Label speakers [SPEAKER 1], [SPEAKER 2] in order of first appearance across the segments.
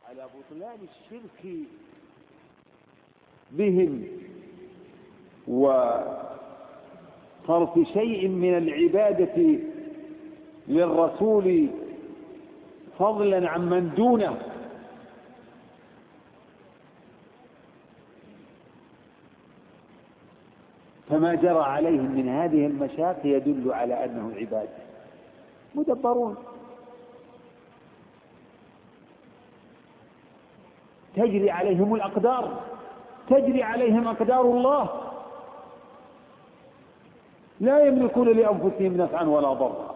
[SPEAKER 1] على بطلان الشرك بهم وصرف شيء من العبادة للرسول فضلا عن من دونه، فما جرى عليهم من هذه المشاق يدل على أنه عباد مدبرون، تجري عليهم الأقدار، تجري عليهم أقدار الله، لا يملكون لأنفسهم نفعا ولا ضرا.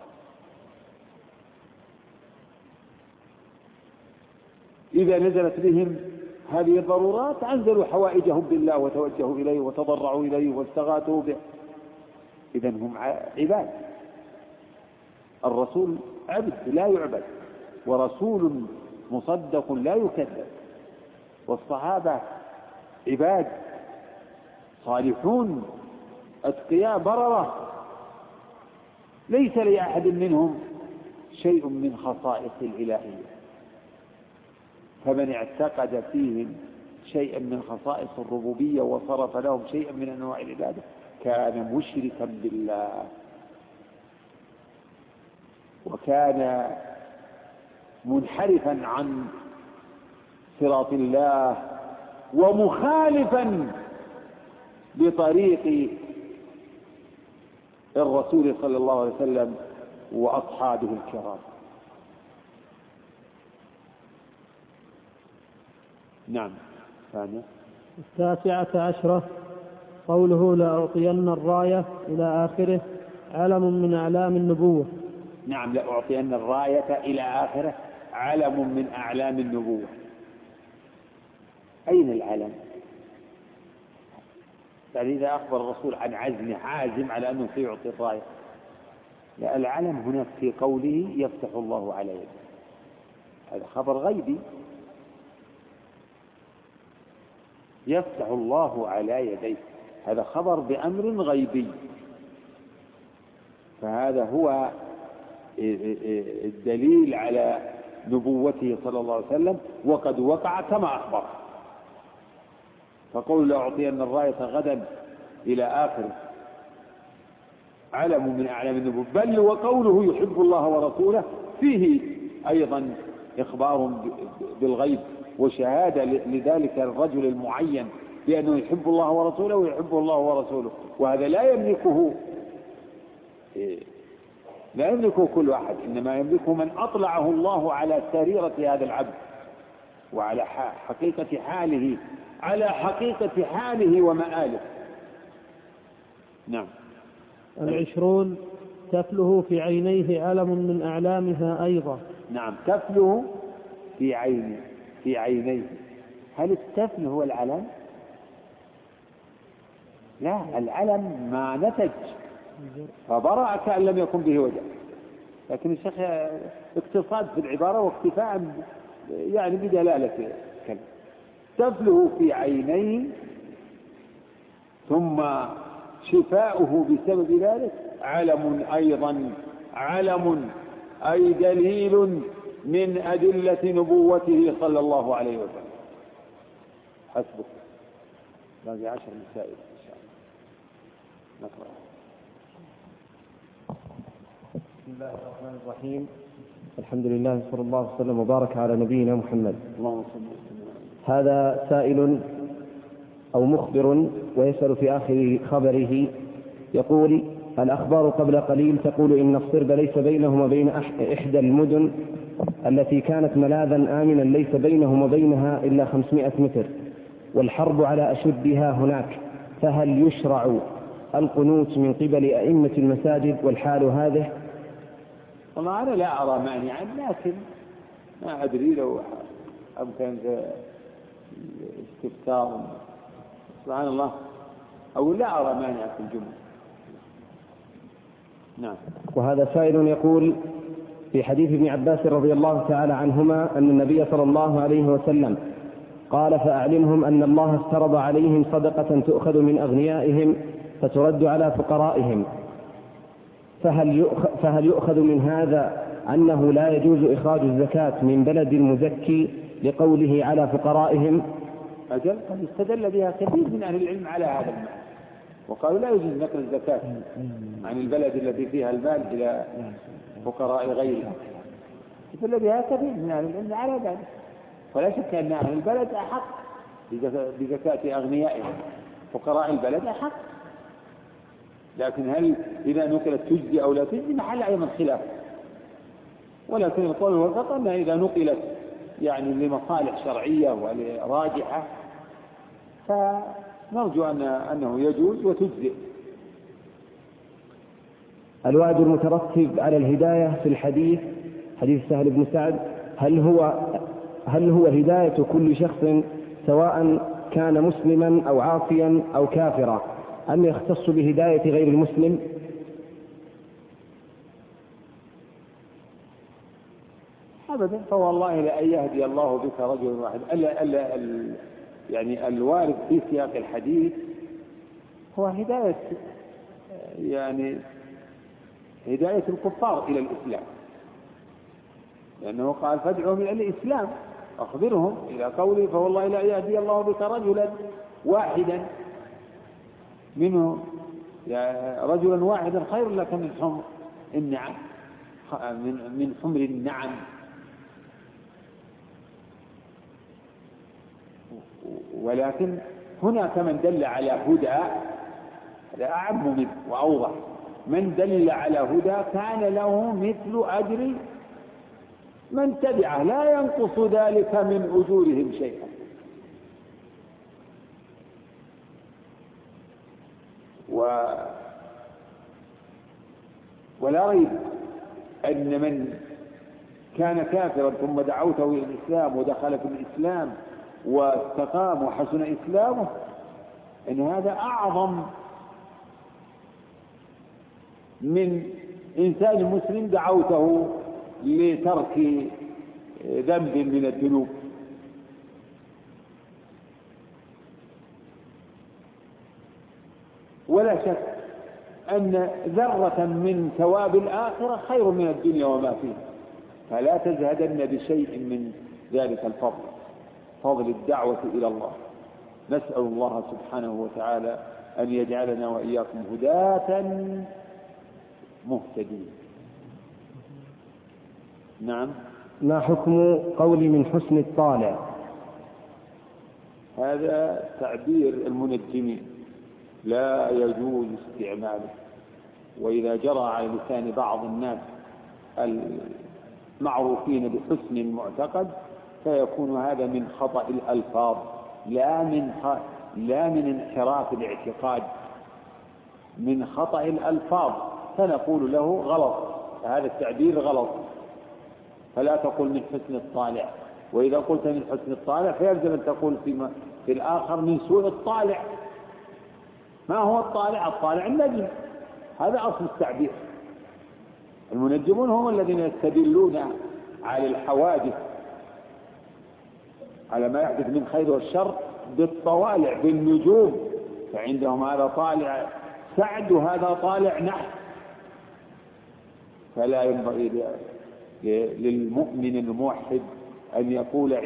[SPEAKER 1] إذا نزلت بهم هذه الضرورات أنزلوا حوائجهم بالله وتوجهوا إليه وتضرعوا إليه واستغاثوا به، إذن هم عباد. الرسول عبد لا يعبد، ورسول مصدق لا يكذب، والصحابة عباد صالحون أتقياء بررة، ليس لأحد منهم شيء من خصائص الإلهية، فمن اعتقد فيهم شيئا من خصائص الربوبية وصرف لهم شيئا من أنواع العبادة كان مشركا بالله، وكان منحرفا عن صراط الله ومخالفا بطريق الرسول صلى الله عليه وسلم وأصحابه الكرام. نعم. ثانية
[SPEAKER 2] 19 قوله لأعطين الراية إلى آخره علم من أعلام النبوة.
[SPEAKER 1] نعم، لأعطين الراية إلى آخره علم من أعلام النبوة. أين العلم؟ يعني إذا أخبر الرسول عن عزمه عازم على أنه سيعطي الراية، لا، العلم هناك في قوله يفتح الله على يده، هذا خبر غيبي، يفتح الله على يديه، هذا خبر بأمر غيبي، فهذا هو الدليل على نبوته صلى الله عليه وسلم، وقد وقع كما أخبر. فقول لأعطين الراية غدا إلى آخر علم من أعلام النبوة، بل وقوله يحب الله ورسوله فيه أيضا إخبار بالغيب وشهادة لذلك الرجل المعين بأنه يحب الله ورسوله ويحبه الله ورسوله، وهذا لا يملكه كل أحد، إنما يملكه من أطلعه الله على سريرة هذا العبد وعلى حقيقة حاله، على حقيقة حاله ومآله. نعم.
[SPEAKER 2] 20 تفله في عينيه علم من أعلامها أيضا.
[SPEAKER 1] نعم، تفله في عينيه. هل التفل هو العلم؟ لا، العلم ما نتج فبرأ كأن لم يكن به وجه، لكن الشيخ اقتصاد في العبارة واكتفاء يعني بدلالة كلمة. تفله في عينيه ثم شفاؤه بسبب ذلك علم أيضا، علم أي دليل من أدلة نبوته صلى الله عليه وسلم. حسبك، باقي 10 مسائل إن شاء الله نقرأ.
[SPEAKER 3] بسم الله الرحمن الرحيم، الحمد لله صلى الله وسلم وبارك على نبينا محمد.
[SPEAKER 1] اللهم صل وسلم.
[SPEAKER 3] هذا سائل أو مخبر ويسأل في آخر خبره يقول: الأخبار قبل قليل تقول إن الصرب ليس بينهم وبين إحدى المدن التي كانت ملاذا آمنا ليس بينهم وبينها إلا 500 متر، والحرب على أشدها هناك، فهل يشرع القنوت من قبل أئمة المساجد والحال هذه؟
[SPEAKER 1] والله أنا لا أرى مانعا، لكن ما أدري لو أمكن استفسار سبحان الله، أو لا أرى مانع في الجملة. نعم.
[SPEAKER 3] وهذا سائل يقول: في حديث ابن عباس رضي الله تعالى عنهما أن النبي صلى الله عليه وسلم قال: فأعلمهم أن الله افترض عليهم صدقة تؤخذ من أغنيائهم فترد على فقرائهم، فهل يؤخذ من هذا أنه لا يجوز إخراج الزكاة من بلد المزكي لقوله على فقرائهم.
[SPEAKER 1] أجل قد استدل بها كثير من أهل العلم على هذا المعنى، وقالوا لا يجوز نقل الزكاة عن البلد التي فيها المال إلى فقراء غيرها، استدل بها كثير من أهل العلم على ذلك، ولا شك أن أهل البلد أحق بزكاة أغنيائهم، فقراء البلد أحق، لكن هل إذا نقلت تجزي أو لا تجزي محل أيضا خلاف، ولكن القول والخطأ أنها إذا نقلت يعني لمصالح شرعية وراجحة فنرجو أنه يجوز وتجزئ.
[SPEAKER 3] الوعد المترتب على الهداية في الحديث، حديث سهل بن سعد، هل هو هداية كل شخص سواء كان مسلما أو عاصيا أو كافرا، أم يختص بهداية غير المسلم؟
[SPEAKER 1] أبدا، فوالله لأن يهدي الله بك رجل واحد. يعني الوارد في سياق الحديث هو هداية الكفار إلى الإسلام، لأنه قال فادعوهم إلى الإسلام، أخبرهم إلى قوله فوالله لا يهدي الله بك رجلا واحدا منه، رجلا واحدا خير لك من حمر النعم، من حمر النعم. ولكن هناك من دل على هدى، هذا أعم منه وأوضح، من دل على هدى كان له مثل أجر من تبعه لا ينقص ذلك من أجورهم شيئا. ولا ريب أن من كان كافرا ثم دعوته إلى الإسلام ودخل في الإسلام واستقام وحسن إسلامه إن هذا أعظم من إنسان مسلم دعوته لترك ذنب من الذنوب. ولا شك أن ذرة من ثواب الآخرة خير من الدنيا وما فيها، فلا تزهدن بشيء من ذلك الفضل، فضل الدعوة إلى الله. نسأل الله سبحانه وتعالى أن يجعلنا وإياكم هداة مهتدين. نعم.
[SPEAKER 3] ما حكم قول من حسن الطالع؟
[SPEAKER 1] هذا تعبير المنجمين لا يجوز استعماله، وإذا جرى على لسان بعض الناس المعروفين بحسن المعتقد فيكون هذا من خطأ الألفاظ لا من انحراف الاعتقاد، من خطأ الألفاظ، فنقول له غلط، هذا التعبير غلط، فلا تقول من حسن الطالع. وإذا قلت من حسن الطالع فيلزم أن تقول في الآخر من سوء الطالع. ما هو الطالع؟ الطالع النجم، هذا أصل التعبير. المنجمون هم الذين يستدلون على الحوادث، على ما يحدث من خير والشر بالطوالع، بالنجوم، فعندهم هذا طالع سعد وهذا طالع نحس. فلا ينبغي للمؤمن الموحد أن يقول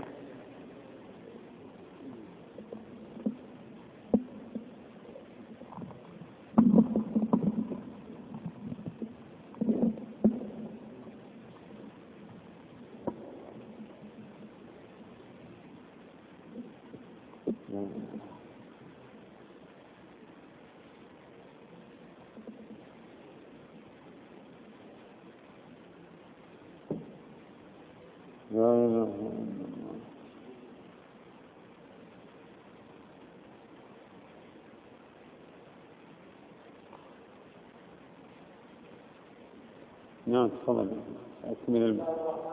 [SPEAKER 1] نعم. تفضل أكمل المعنى.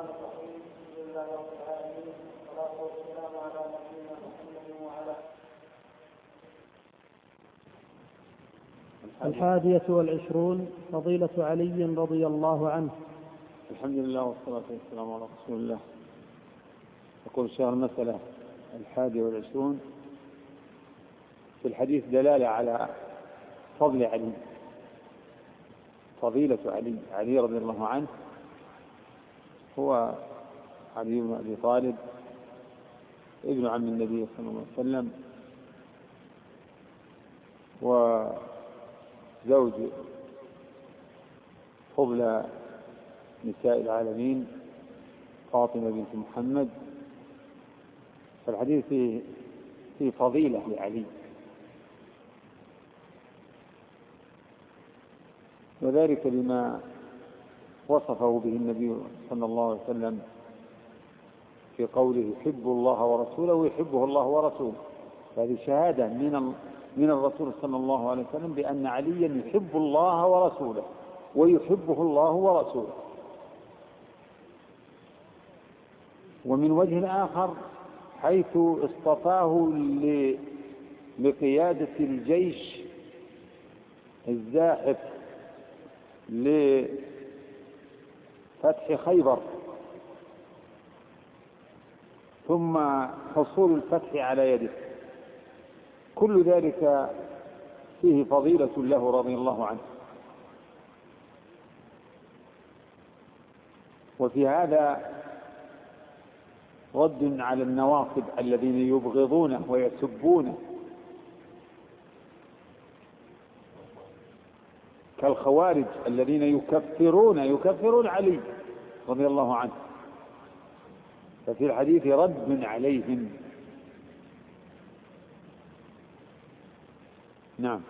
[SPEAKER 2] الحادية والعشرون فضيلة علي رضي الله عنه.
[SPEAKER 1] الحمد لله والصلاة والسلام على رسول الله. يقول شهر المسألة 21 في الحديث دلالة على فضل علي، فضيلة علي رضي الله عنه هو علي بن أبي طالب ابن عم النبي صلى الله عليه وسلم، وزوج فضل نساء العالمين فاطمة بنت محمد. فالحديث فيه فضيلة لعلي، وذلك بما وصفه به النبي صلى الله عليه وسلم في قوله يحب الله ورسوله ويحبه الله ورسوله. هذه شهادة من الرسول صلى الله عليه وسلم بأن عليا يحب الله ورسوله ويحبه الله ورسوله. ومن وجه آخر حيث اصطفاه لقيادة الجيش الزاحف لفتح خيبر، ثم حصول الفتح على يده، كل ذلك فيه فضيلة له رضي الله عنه. وفي هذا رد على النواصب الذين يبغضونه ويسبونه كالخوارج الذين يكفرون علي رضي الله عنه، ففي الحديث رد عليهم. نعم.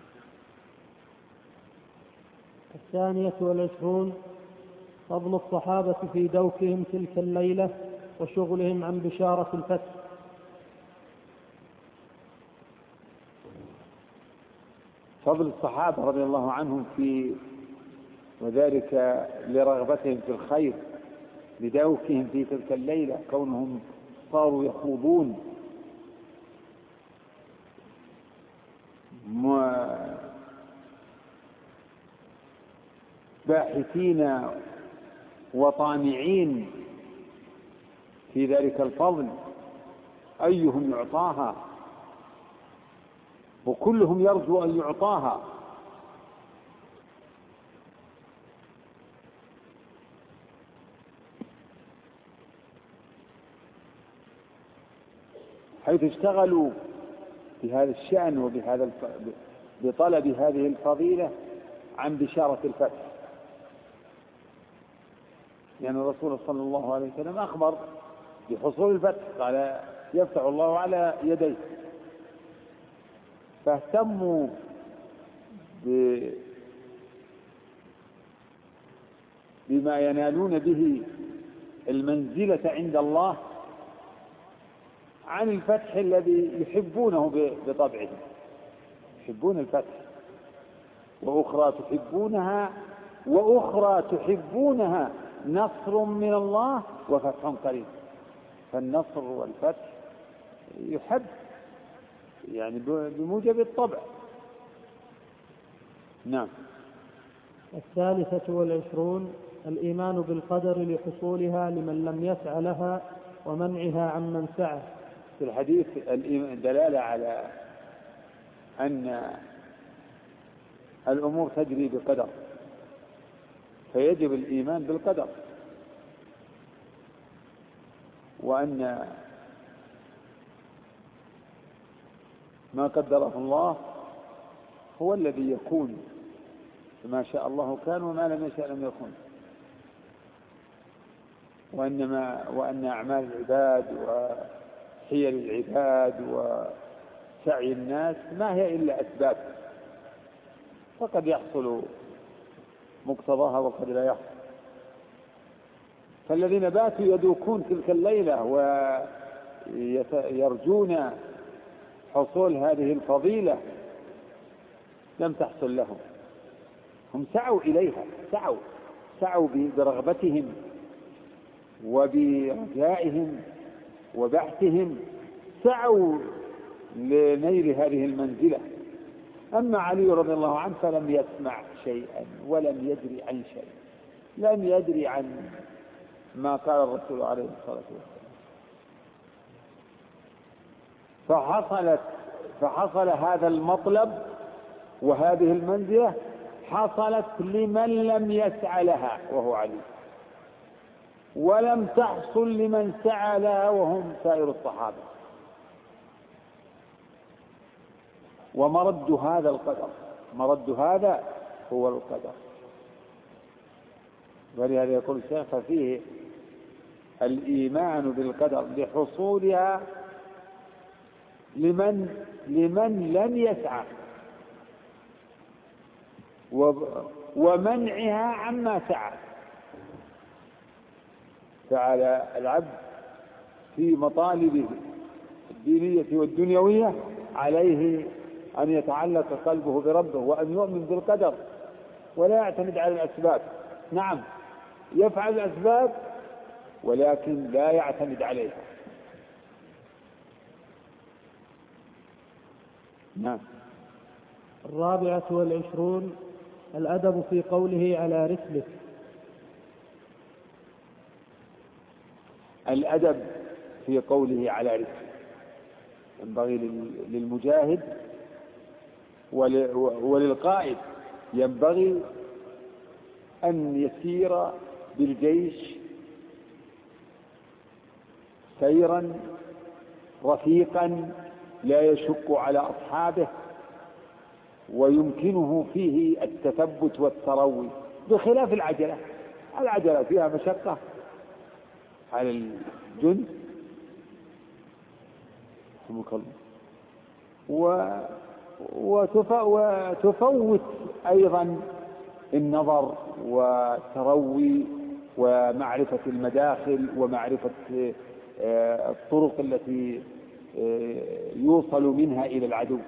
[SPEAKER 2] 22 فضل الصحابة في دوكهم تلك الليلة وشغلهم عن بشارة الفتح.
[SPEAKER 1] فضل الصحابة رضي الله عنهم وذلك لرغبتهم في الخير، لدوكهم في تلك الليلة، كونهم صاروا يخوضون باحثين وطامعين في ذلك الفضل أيهم يعطاها، وكلهم يرجو أن يعطاها. حيث اشتغلوا بهذا الشأن بطلب هذه الفضيلة عن بشارة الفتح، لأن الرسول صلى الله عليه وسلم أخبر بحصول الفتح، قال يفتح الله على يديه، فاهتموا بما ينالون به المنزلة عند الله عن الفتح الذي يحبونه بطبعهم، يحبون الفتح. وأخرى تحبونها نصر من الله وفتح قريب. فالنصر والفتح يحب يعني بموجب الطبع. نعم.
[SPEAKER 2] 23 الإيمان بالقدر لحصولها لمن لم يسع لها ومنعها عمن سعى.
[SPEAKER 1] في الحديث دلالة على أن الأمور تجري بقدر، فيجب الإيمان بالقدر، وأن ما قدره الله هو الذي يكون، ما شاء الله كان وما لم يشاء لم يكن، وأن أعمال العباد وحيل العباد وسعي الناس ما هي إلا أسباب، فقد يحصل مقتضاها وقد لا يحصل. فالذين باتوا يدوكون تلك الليلة ويرجون حصول هذه الفضيلة لم تحصل لهم، هم سعوا إليها، سعوا برغبتهم وبرجائهم وبحثهم، سعوا لنيل هذه المنزلة. أما علي رضي الله عنه فلم يسمع شيئا ولم يدري عن شيء، لم يدري عن ما قال الرسول عليه الصلاة والسلام. فحصل هذا المطلب وهذه المنزلة حصلت لمن لم يسعى لها وهو علي، ولم تحصل لمن سعى لها وهم سائر الصحابة. ومرد هذا القدر، مرد هذا هو القدر. ولهذا يقول الشيخ ففيه الإيمان بالقدر لحصولها لمن لم يسعى، ومنعها عما سعى. فعلى العبد في مطالبه الدينية والدنيوية عليه أن يتعلق قلبه بربه وأن يؤمن بالقدر ولا يعتمد على الأسباب. نعم يفعل الأسباب ولكن لا يعتمد عليها. نعم.
[SPEAKER 2] 24 الأدب في قوله على رسلك.
[SPEAKER 1] الأدب في قوله على رسلك ينبغي للمجاهد وللقائد، ينبغي أن يسير بالجيش سيرا رفيقا لا يشق على أصحابه ويمكنه فيه التثبت والتروي، بخلاف العجلة. العجلة فيها مشقة على الجند وتفوت أيضا النظر والتروي ومعرفة المداخل ومعرفة الطرق التي يوصل منها إلى العدو.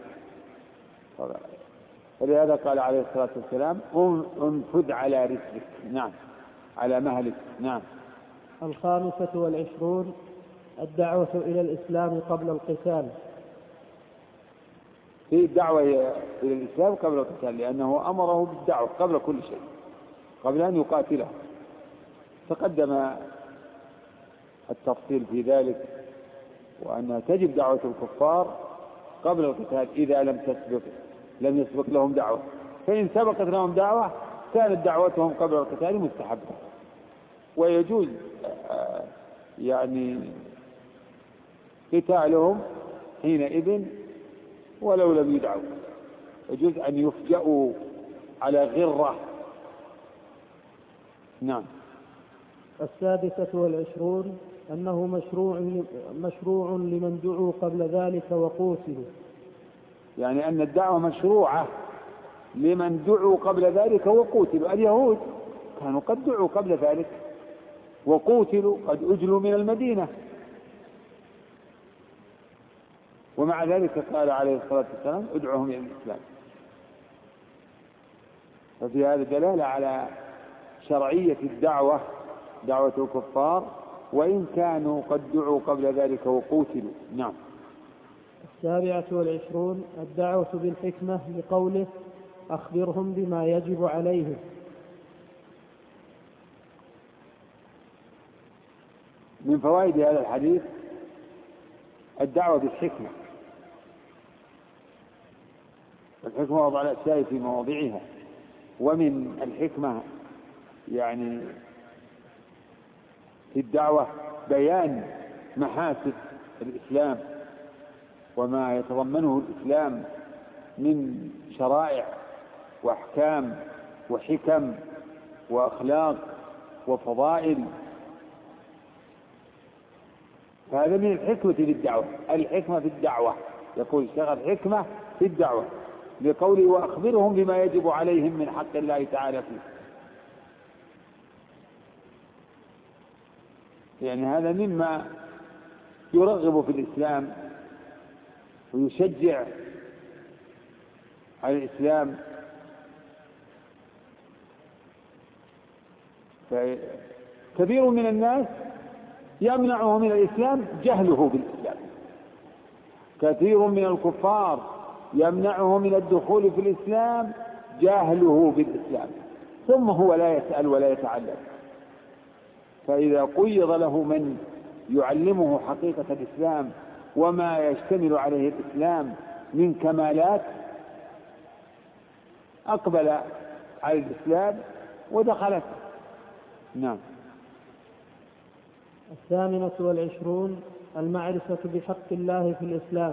[SPEAKER 1] ولهذا قال عليه الصلاة والسلام انفذ على رسلك. نعم على مهلك. نعم.
[SPEAKER 2] 25 الدعوة إلى الإسلام قبل القتال.
[SPEAKER 1] في الدعوة إلى الإسلام قبل القتال، لأنه أمره بالدعوة قبل كل شيء، قبل أن يقاتله. تقدم التفصيل في ذلك، وأنها تجب دعوة الكفار قبل القتال إذا لم يسبق لهم دعوة. فإن سبقت لهم دعوة كانت دعوتهم قبل القتال مستحبة، ويجوز يعني قتالهم حينئذ ولو لم يدعوا. يجوز أن يفجأوا على غرة. نعم.
[SPEAKER 2] 26 أنه مشروع لمن دعوا قبل ذلك وقوتلوا.
[SPEAKER 1] يعني أن الدعوة مشروعة لمن دعوا قبل ذلك وقوتلوا. اليهود كانوا قد دعوا قبل ذلك وقوتلوا، قد أجلوا من المدينة، ومع ذلك قال عليه الصلاة والسلام ادعوهم إلى الإسلام. ففي هذا دلالة على شرعية الدعوة، دعوة الكفار، وإن كانوا قد دعوا قبل ذلك وقوتلوا. نعم.
[SPEAKER 2] 27 الدعوة بالحكمة لقوله أخبرهم بما يجب عليهم.
[SPEAKER 1] من فوائد هذا الحديث الدعوة بالحكمة. الحكمة وضع الأشياء في مواضعها، ومن الحكمة يعني في الدعوة بيان محاسن الإسلام وما يتضمنه الإسلام من شرائع وأحكام وحكم وأخلاق وفضائل. فهذا من الحكمة في الدعوة. الحكمة في الدعوة يقول الشيخ الحكمة في الدعوة لقوله وأخبرهم بما يجب عليهم من حق الله تعالى فيه. يعني هذا مما يرغب في الإسلام ويشجع على الإسلام. فكثير من الناس يمنعه من الإسلام جهله بالإسلام. كثير من الكفار يمنعه من الدخول في الإسلام جهله بالإسلام، ثم هو لا يسأل ولا يتعلم. فإذا قيض له من يعلمه حقيقة الإسلام وما يشتمل عليه الإسلام من كمالات أقبل على الإسلام ودخلت. نعم.
[SPEAKER 2] والعشرون المعرفة بحق الله في الإسلام.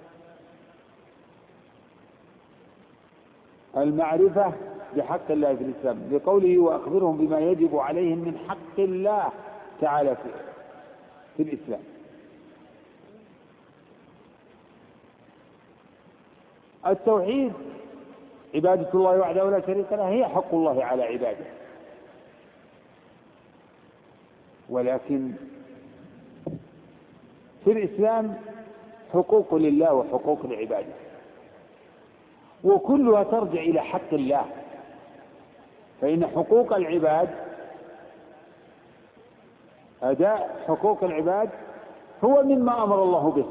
[SPEAKER 1] المعرفة بحق الله في الإسلام لقوله وأخبرهم بما يجب عليهم من حق الله تعالى في الإسلام. التوحيد عبادة الله وحده لا شريك له هي حق الله على عباده، ولكن في الإسلام حقوق لله وحقوق لعباده، وكلها ترجع إلى حق الله، فإن حقوق العباد أداء حقوق العباد هو مما أمر الله به.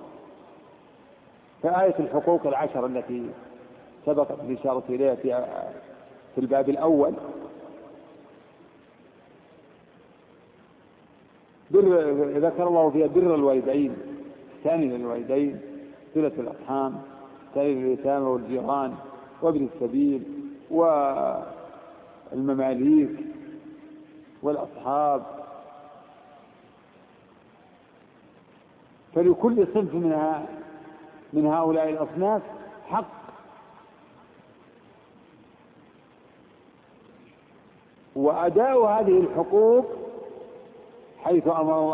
[SPEAKER 1] فآية الحقوق العشر التي سبقت الإشارة إليها في الباب الأول ذكر الله فيها بر الوالدين، ثاني للوالدين، صلة الأرحام، ثاني لليتامى والجيران وابن السبيل والمماليك والأصحاب، فلكل صنف من هؤلاء الأصناف حق، وأداء هذه الحقوق حيث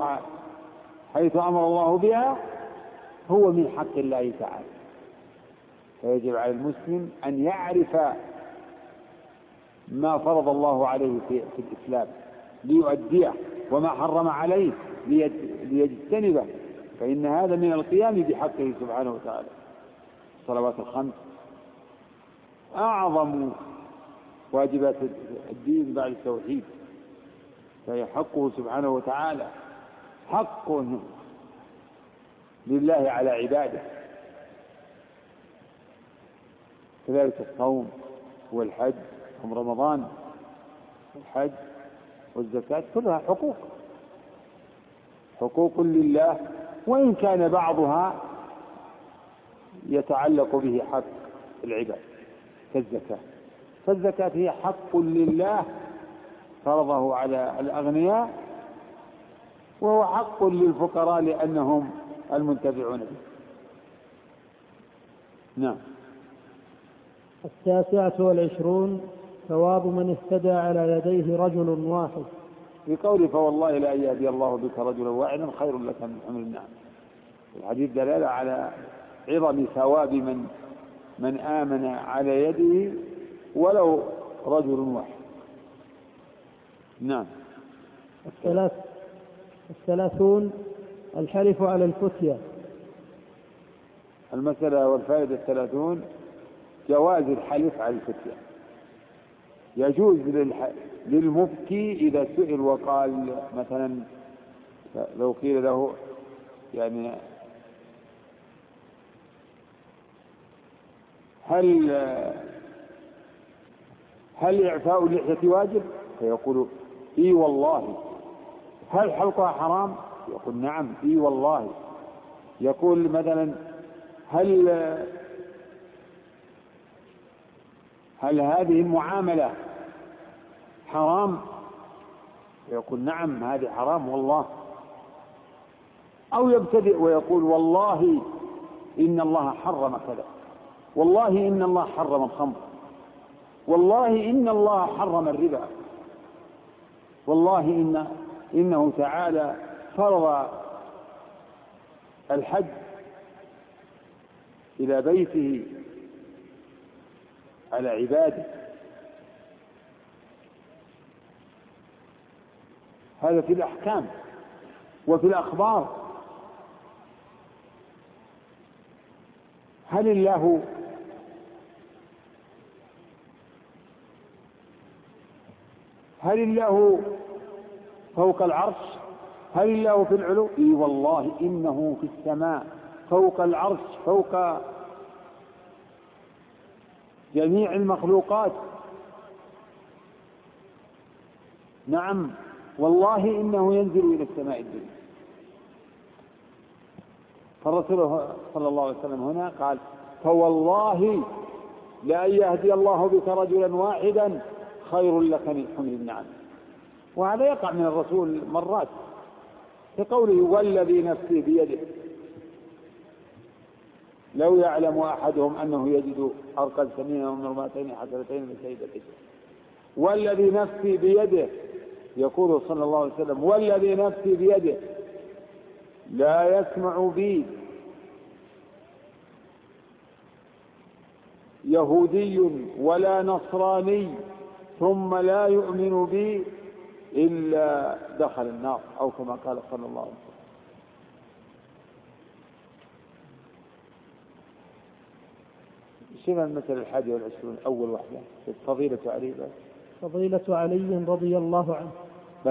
[SPEAKER 1] أمر الله بها هو من حق الله تعالى. فيجب على المسلم أن يعرف ما فرض الله عليه في الإسلام ليؤديه، وما حرم عليه ليجتنبه، فإن هذا من القيام بحقه سبحانه وتعالى. الصلوات الخمس أعظم واجبات الدين بعد التوحيد، فهي حقه سبحانه وتعالى، حق لله على عباده. كذلك الصوم والحج، صوم رمضان والحج والزكاة كلها حقوق لله، وإن كان بعضها يتعلق به حق العباد كالزكاة، فالزكاة هي حق لله فرضه على الأغنياء، وهو حق للفقراء لأنهم المنتفعون به. نعم.
[SPEAKER 2] 29 ثواب من اهتدى على يديه رجل واحد.
[SPEAKER 1] في قوله فوالله لا يهدي الله بك رجلا واحدا خير لك من حمر النعم، الحديث دلالة على عظم ثواب من آمن على يده ولو رجل واحد. نعم.
[SPEAKER 2] 30 الحلف على الفتية.
[SPEAKER 1] المسألة والفائدة 30 جواز الحلف على الفتية. يجوز للمفتي إذا سئل وقال مثلا لو قيل له يعني هل إعفاء اللحية واجب؟ فيقول إي والله. هل حلقها حرام؟ يقول نعم إي والله. يقول مثلا هل هذه المعاملة حرام؟ يقول نعم هذه حرام والله. أو يبتدئ ويقول والله إن الله حرم كذا، والله إن الله حرم الخمر، والله إن الله حرم الربا، والله إنه تعالى فرض الحج إلى بيته على عباده. هذا في الأحكام. وفي الأخبار هل الله فوق العرش؟ هل الله في العلو؟ إي والله إنه في السماء فوق العرش فوق جميع المخلوقات. نعم والله إنه ينزل إلى السماء الدنيا. فالرسول صلى الله عليه وسلم هنا قال فوالله لأن يهدي الله بك رجلا واحدا خير لك من حمر النعم. وهذا يقع من الرسول مرات، في قوله والذي نفسي بيده لو يعلم أحدهم أنه يجد أرقا ثمينا ومرماتين حسنتين من سيدته والذي نفسي بيده يقول صلى الله عليه وسلم والذي نفسي بيده لا يسمع بي يهودي ولا نصراني ثم لا يؤمن بي إلا دخل النار أو كما قال صلى الله عليه وسلم. شنو المثل 21 أول واحدة فضيلة علي بس.
[SPEAKER 2] فضيلة علي رضي الله عنه
[SPEAKER 1] بس.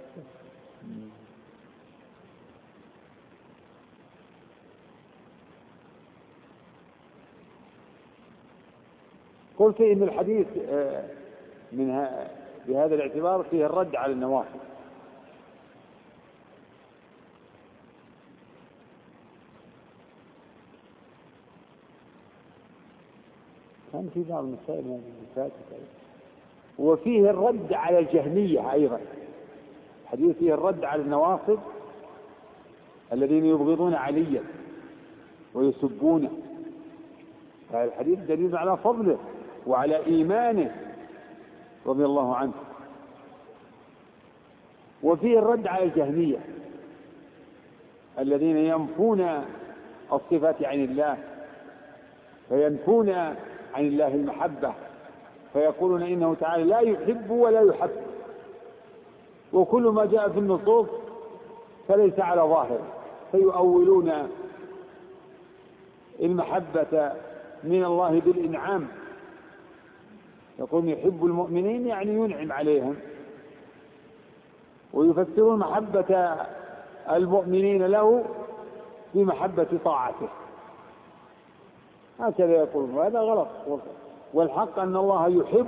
[SPEAKER 1] قلت إن الحديث بهذا الاعتبار فيه الرد على النوافل. كان في بعض المسائل من وفيه الرد على الجهمية أيضا. الحديث فيه الرد على النواصب الذين يبغضون عليا ويسبونه. الحديث دليل على فضله وعلى إيمانه رضي الله عنه. وفيه الرد على الجهمية الذين ينفون الصفات عن الله فينفون عن الله المحبة فيقولون إنه تعالى لا يحب ولا يحب وكل ما جاء في النصوص فليس على ظاهر فيؤولون المحبة من الله بالإنعام. يقول يحب المؤمنين يعني ينعم عليهم ويفسرون محبة المؤمنين له بمحبة طاعته هكذا يقول. وهذا غلط. والحق أن الله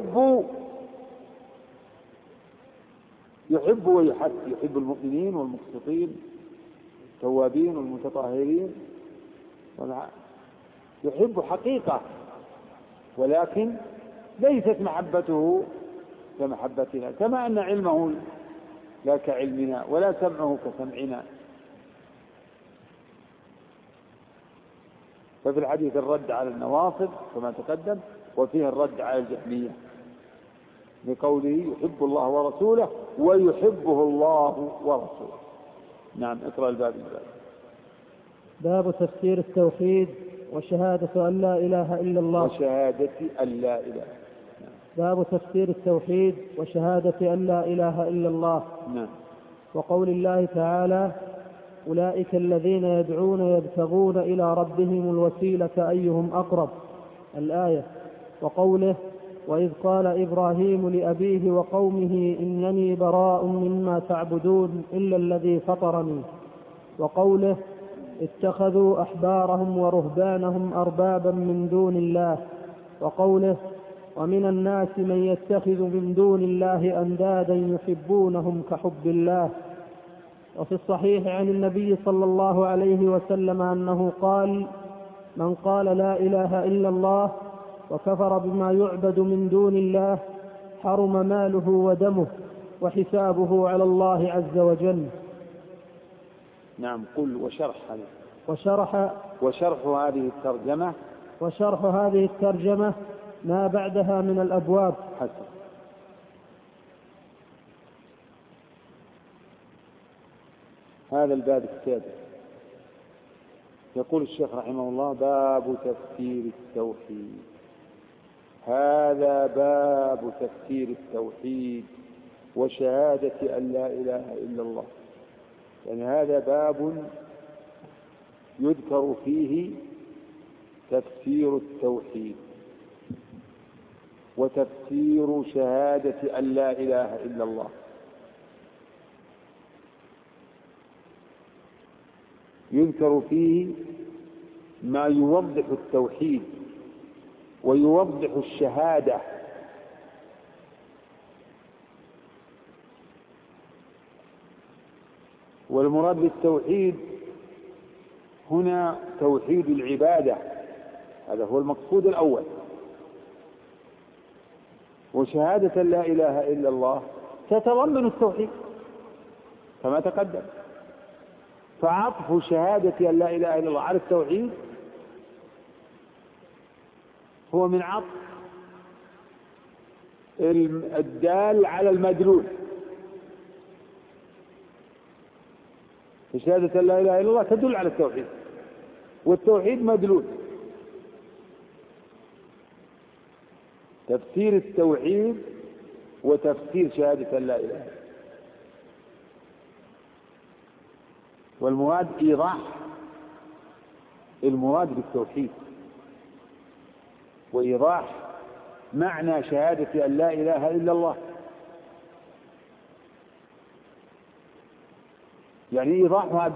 [SPEAKER 1] يحب ويحب. يحب المؤمنين والمقسطين التوابين والمتطهرين يحب حقيقة ولكن ليست محبته كمحبتنا كما أن علمه لا كعلمنا ولا سمعه كسمعنا. ففي الحديث الرد على النواصب كما تقدم وفيه الرد على الجهمية بقوله يحب الله ورسوله ويحبه الله ورسوله. نعم اقرأ الباب.
[SPEAKER 2] باب تفسير التوحيد وشهادة أن لا إله إلا الله.
[SPEAKER 1] وشهادة أن لا إله.
[SPEAKER 2] باب تفسير التوحيد وشهادة أن لا إله إلا الله.
[SPEAKER 1] نعم.
[SPEAKER 2] وقول الله تعالى أولئك الذين يدعون يبتغون إلى ربهم الوسيلة أيهم أقرب الآية. وقوله وإذ قال إبراهيم لأبيه وقومه إنني براء مما تعبدون إلا الذي فطرني. وقوله اتخذوا أحبارهم ورهبانهم أربابا من دون الله. وقوله ومن الناس من يتخذ من دون الله أندادا يحبونهم كحب الله. وفي الصحيح عن النبي صلى الله عليه وسلم أنه قال من قال لا إله إلا الله وكفر بما يعبد من دون الله حرم ماله ودمه وحسابه على الله عز وجل.
[SPEAKER 1] نعم. قل
[SPEAKER 2] وشرح هذه الترجمة ما بعدها من الأبواب.
[SPEAKER 1] حسن. هذا الباب السادس. يقول الشيخ رحمه الله باب تفسير التوحيد. هذا باب تفسير التوحيد وشهادة أن لا إله إلا الله. يعني هذا باب يذكر فيه تفسير التوحيد وتفسير شهادة أن لا إله إلا الله. يذكر فيه ما يوضح التوحيد ويوضح الشهادة والمراد بالتوحيد هنا توحيد العبادة هذا هو المقصود الأول. وشهادة لا إله إلا الله تتضمن التوحيد كما تقدم. فعطف شهادة أن لا إله إلا الله على التوحيد هو من عطف الدال على المدلول. فشهادة أن لا إله إلا الله تدل على التوحيد، والتوحيد مدلول. تفسير التوحيد وتفسير شهادة أن لا إله إلا الله، والمراد إيضاح المراد بالتوحيد وإيضاح معنى شهادة أن لا إله إلا الله، يعني إيضاحها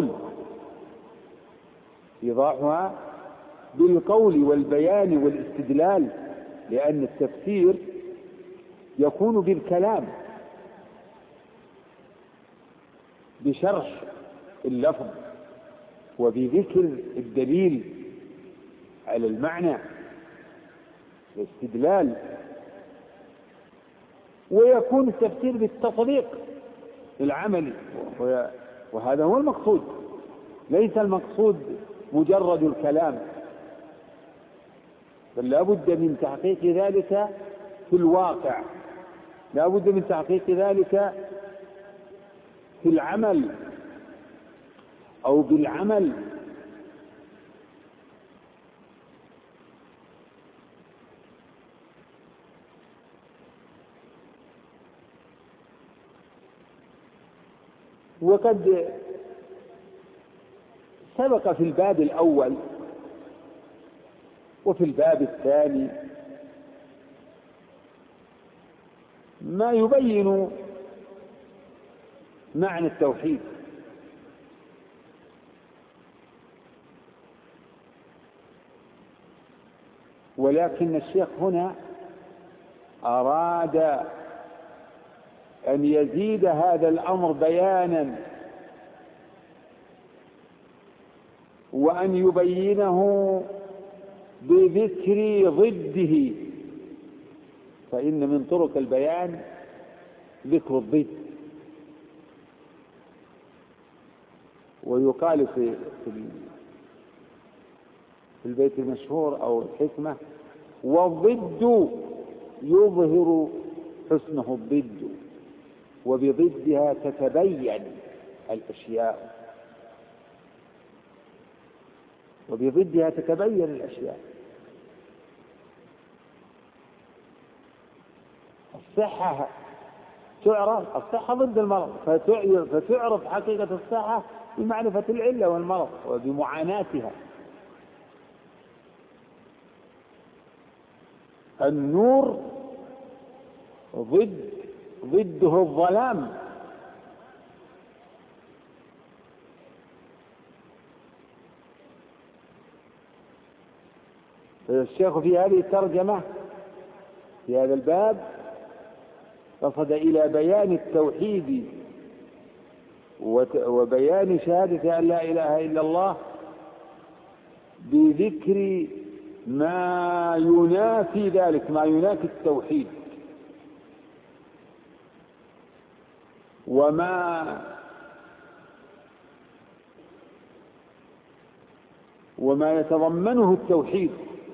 [SPEAKER 1] بالقول والبيان والاستدلال، لأن التفسير يكون بالكلام بشرح اللفظ وبذكر الدليل على المعنى والاستدلال، ويكون التفسير بالتطبيق العملي، وهذا هو المقصود. ليس المقصود مجرد الكلام، بل لا بد من تحقيق ذلك في الواقع، لا بد من تحقيق ذلك في العمل أو بالعمل. وقد سبق في الباب الأول وفي الباب الثاني ما يبين معنى التوحيد، ولكن الشيخ هنا أراد أن يزيد هذا الأمر بيانا وأن يبينه بذكر ضده، فإن من طرق البيان ذكر الضد. ويقال في البيت المشهور أو الحكمة: والضد يظهر حسنه الضد، وبضدها تتبين الأشياء، وبضدها تتبين الأشياء. الصحة تعرف، الصحة ضد المرض، فتعرف حقيقة الصحة بمعرفة العلة والمرض وبمعاناتها. النور ضده الظلام، الشيخ في هذه الترجمة في هذا الباب قصد إلى بيان التوحيد وبيان شهادة أن لا إله إلا الله بذكر ما ينافي ذلك، ما ينافي التوحيد، وما يتضمنه التوحيد.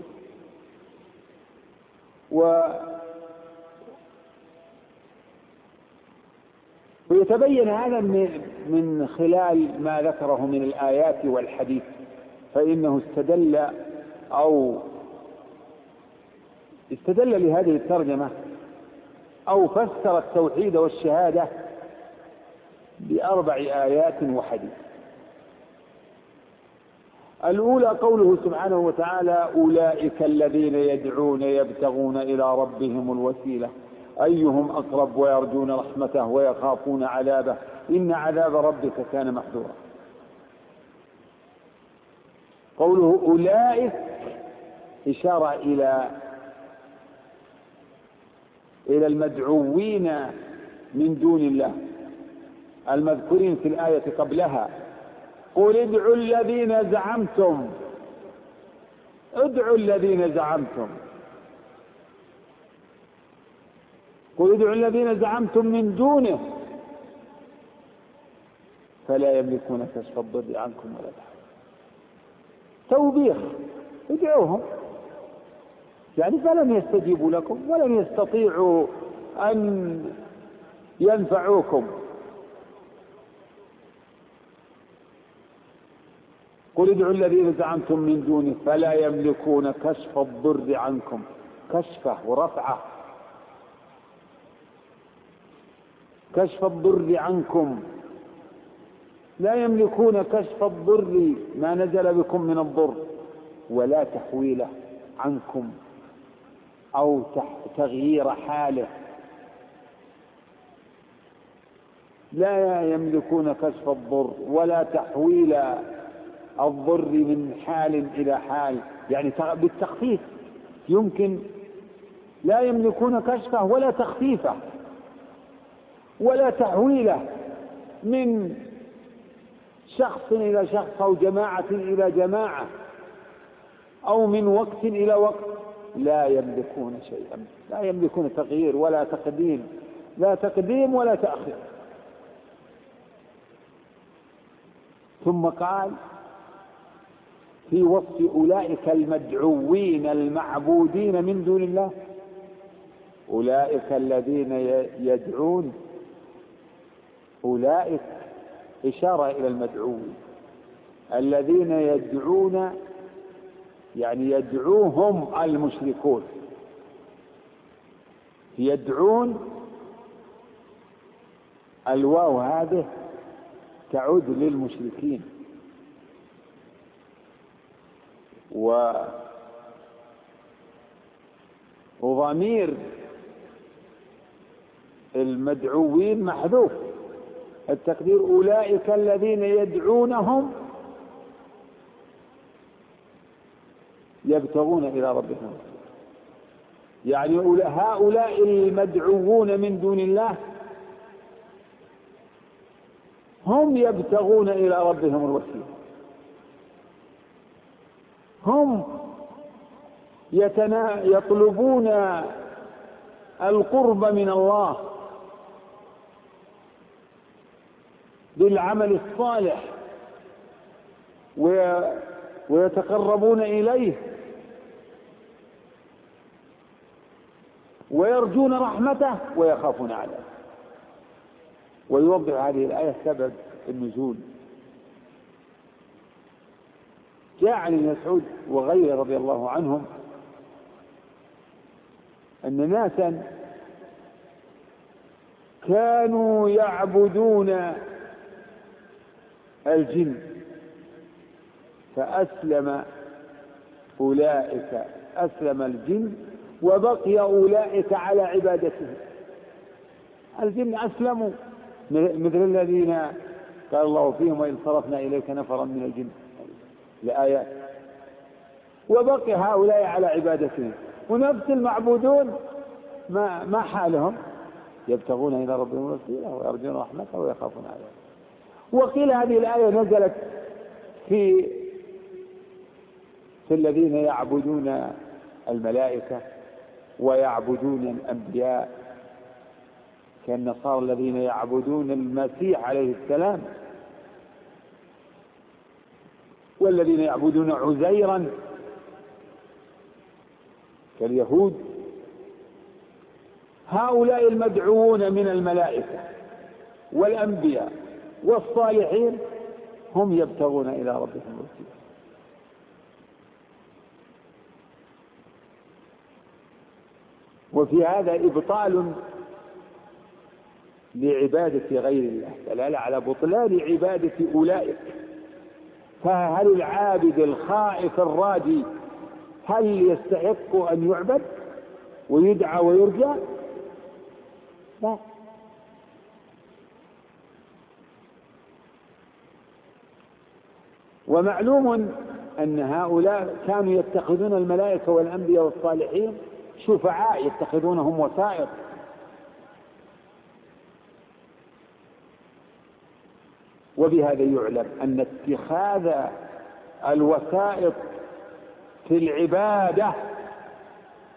[SPEAKER 1] ويتبين هذا من خلال ما ذكره من الآيات والحديث، فإنه استدل لهذه الترجمة أو فسر التوحيد والشهادة ب4 آيات وحديث. الأولى قوله سبحانه وتعالى: أولئك الذين يدعون يبتغون إلى ربهم الوسيلة أيهم أقرب ويرجون رحمته ويخافون عذابه إن عذاب ربك كان محذورا. قوله أولئك إشارة إلى المدعوين من دون الله المذكورين في الآية قبلها: قل ادعوا الذين زعمتم، ادعوا الذين زعمتم، قل ادعوا الذين زعمتم من دونه. فلا يملكون كشف الضر عنكم ولا تحويلا. توبيخ، ادعوهم يعني فلن يستجيبوا لكم ولن يستطيعوا أن ينفعوكم. قل ادعوا الذين زعمتم من دونه فلا يملكون كشف الضر عنكم، كشفه ورفعه، كشف الضر عنكم، لا يملكون كشف الضر ما نزل بكم من الضر ولا تحويله عنكم أو تغيير حاله. لا يملكون كشف الضر ولا تحويل الضر من حال إلى حال، يعني بالتخفيف يمكن. لا يملكون كشفه ولا تخفيفه ولا تحويله من شخص إلى شخص أو جماعة إلى جماعة أو من وقت إلى وقت. لا يملكون شيئا، لا يملكون تغيير ولا تقديم، لا تقديم ولا تأخير. ثم قال في وصف أولئك المدعوين المعبودين من دون الله: أولئك الذين يدعون، أولئك إشارة إلى المدعوين الذين يدعون، يعني يدعوهم المشركون. يدعون الواو هذه تعود للمشركين، وضمير المدعوين محذوف، التقدير أولئك الذين يدعونهم يبتغون إلى ربهم، يعني هؤلاء المدعوون من دون الله هم يبتغون إلى ربهم الوسيلة، هم يطلبون القرب من الله بالعمل الصالح ويتقربون إليه ويرجون رحمته ويخافون عذابه. ويوضح هذه الآية سبب النزول. جاء عن ابن مسعود وغيره رضي الله عنهم أن ناسا كانوا يعبدون الجن فأسلم أولئك، أسلم الجن وبقي أولئك على عبادتهم. الجن أسلموا مثل الذين قال الله فيهم: وإن صرفنا إليك نفرا من الجن، الآيات. وبقي هؤلاء على عبادتهم، ونفس المعبودون ما حالهم؟ يبتغون إلى ربهم الوسيلة ويرجون رحمته ويخافون عذابه. وقيل هذه الآية نزلت في الذين يعبدون الملائكة ويعبدون الأنبياء كالنصارى الذين يعبدون المسيح عليه السلام، والذين يعبدون عزيرا كاليهود. هؤلاء المدعوون من الملائكة والأنبياء والصالحين هم يبتغون إلى ربهم الوسيلة. وفي هذا إبطال لعبادة غير الله، دلالة على بطلان عبادة أولئك. فهل العابد الخائف الراجي هل يستحق أن يعبد ويدعى ويرجى؟ لا. ومعلوم أن هؤلاء كانوا يتخذون الملائكة والأنبياء والصالحين شفعاء، يتخذونهم وسائط. وبهذا يعلم أن اتخاذ الوسائط في العبادة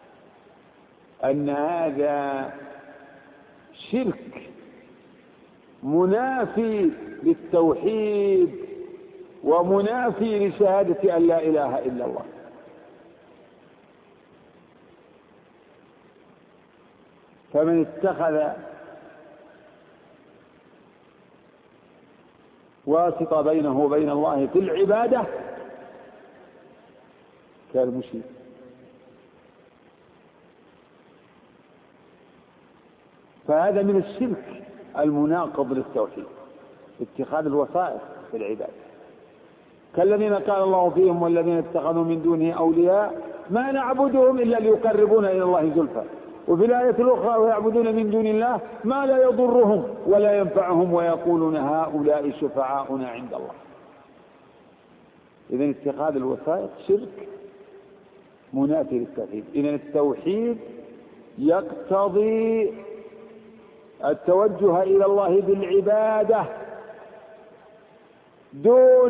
[SPEAKER 1] أن هذا شرك منافي للتوحيد ومنافي لشهادة أن لا إله إلا الله. فمن اتخذ واسطة بينه وبين الله في العبادة كالمشرك. فهذا من الشرك المناقض للتوحيد، اتخاذ الوسائط في العبادة، كالذين قال الله فيهم والذين اتخذوا من دونه أولياء ما نعبدهم إلا ليقربونا إلى الله زلفى. وفي الآية الأخرى ويعبدون من دون الله ما لا يضرهم ولا ينفعهم ويقولون هؤلاء شفعاؤنا عند الله. إذن اتخاذ الوسائط شرك منافي للتوحيد. إذن التوحيد يقتضي التوجه إلى الله بالعبادة دون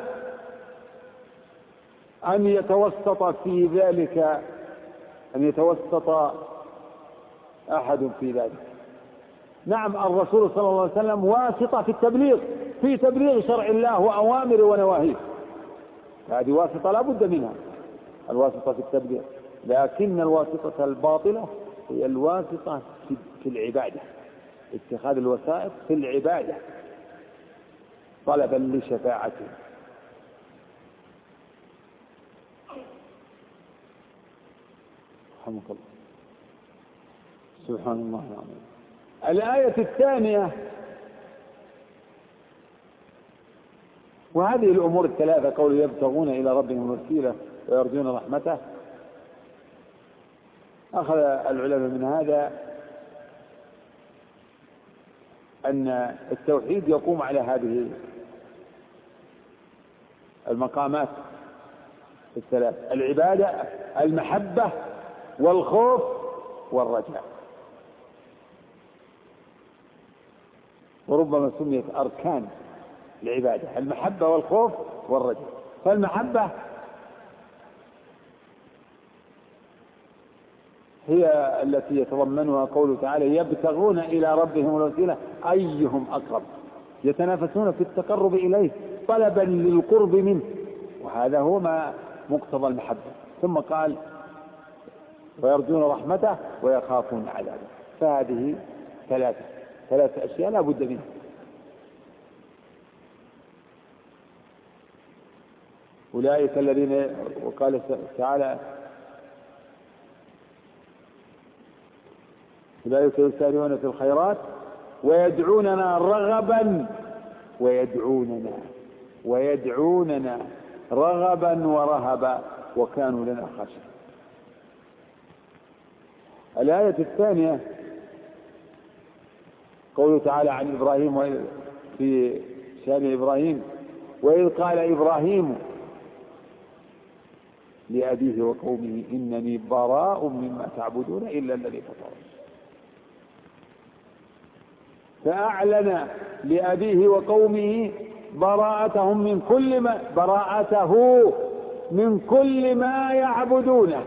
[SPEAKER 1] أن يتوسط في ذلك، أن يتوسط أحد في ذلك. نعم الرسول صلى الله عليه وسلم واسطة في التبليغ، في تبليغ شرع الله وأوامر ونواهيه، هذه واسطة لا بد منها، الواسطة في التبليغ. لكن الواسطة الباطلة هي الواسطة في العبادة، اتخاذ الوسائط في العبادة طلبا لشفاعته. رحمك الله. سبحان الله العظيم. الآية الثانية، وهذه الأمور الثلاثة قول يبتغون إلى ربهم الوسيلة ويرجون رحمته، أخذ العلماء من هذا أن التوحيد يقوم على هذه المقامات الثلاث: العبادة، المحبة، والخوف والرجاء. وربما سميت أركان العبادة المحبة والخوف والرجاء. فالمحبة هي التي يتضمنها قوله تعالى يبتغون إلى ربهم الوسيلة أيهم أقرب، يتنافسون في التقرب إليه طلبا للقرب منه، وهذا هو ما مقتضى المحبة. ثم قال ويرجون رحمته ويخافون عذابه. فهذه ثلاث أشياء لا بد منها. أولئك الذين، وقال تعالى أولئك يسارعون في الخيرات ويدعوننا رغبا ويدعوننا رغبا ورهبا وكانوا لنا خاشعين. الآية الثانية قوله تعالى عن إبراهيم في شأن إبراهيم: وإذ قال إبراهيم لأبيه وقومه إنني براء مما تعبدون إلا الذي فطرني. فأعلن لأبيه وقومه براءته من كل ما يعبدونه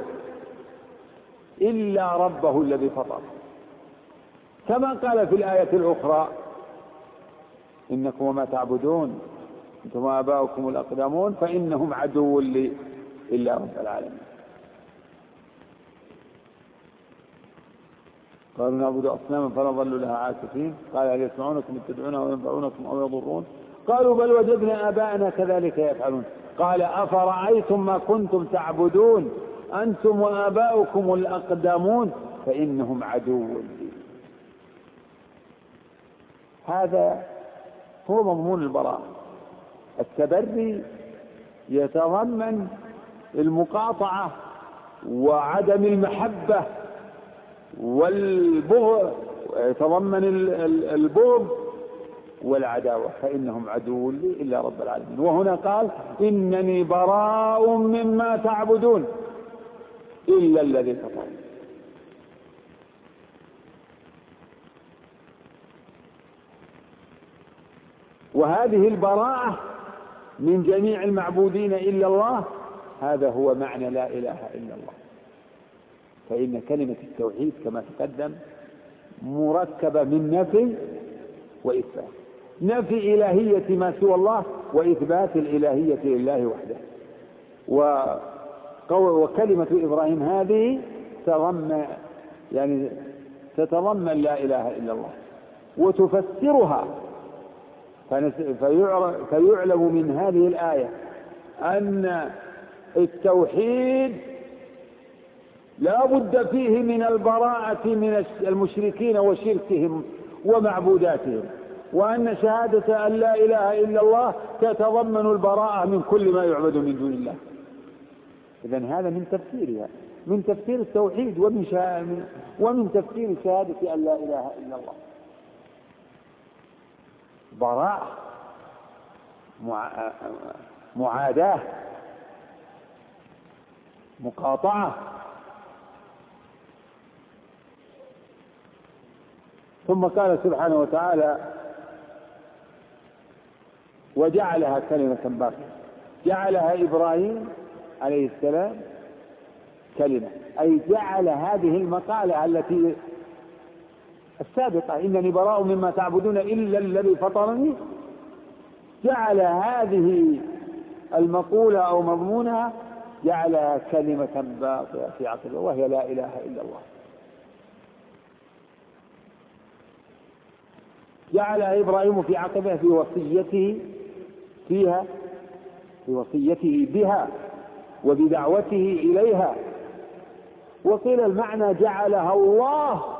[SPEAKER 1] إلا ربه الذي فطر. كما قال في الآية الأخرى: إنكم وما تعبدون أنتم وآباؤكم الأقدمون فإنهم عدو لي إلا رب العالمين. قالوا نعبد أصناما فنظل لها عاكفين. قال هل يسمعونكم إذ تدعون وينفعونكم أو يضرون؟ قالوا بل وجدنا آباءنا كذلك يفعلون. قال أفرأيتم ما كنتم تعبدون أنتم وآباؤكم الأقدمون فإنهم عدو لي. هذا هو مضمون البراءة. التبري يتضمن المقاطعة وعدم المحبة والبغض، يتضمن البغض والعداوة، فإنهم عدو لي إلا رب العالمين. وهنا قال إنني براء مما تعبدون إلا الذي فطرني. وهذه البراءة من جميع المعبودين إلا الله، هذا هو معنى لا إله إلا الله. فإن كلمة التوحيد كما تقدم مركبة من نفي وإثبات، نفي إلهية ما سوى الله وإثبات الإلهية لله وحده. وكلمة إبراهيم هذه تتضمن لا إله إلا الله وتفسرها، فيعلم من هذه الآية أن التوحيد لا بد فيه من البراءة من المشركين وشركهم ومعبوداتهم، وأن شهادة أن لا إله إلا الله تتضمن البراءة من كل ما يعبد من دون الله. إذن هذا من تفسيرها، من تفسير التوحيد ومن تفسير شهادة أن لا إله إلا الله. براءة، معاداة، مقاطعة. ثم قال سبحانه وتعالى: وجعلها كلمة باقية. جعلها إبراهيم عليه السلام كلمة، أي جعل هذه المقالة التي السابقة: إنني براء مما تعبدون إلا الذي فطرني، جعل هذه المقولة أو مضمونها جعلها كلمة باقية في عقله، وهي لا إله إلا الله. جعلها إبراهيم في عقبه في وصيته فيها، في وصيته بها وبدعوته إليها. وقيل المعنى جعلها الله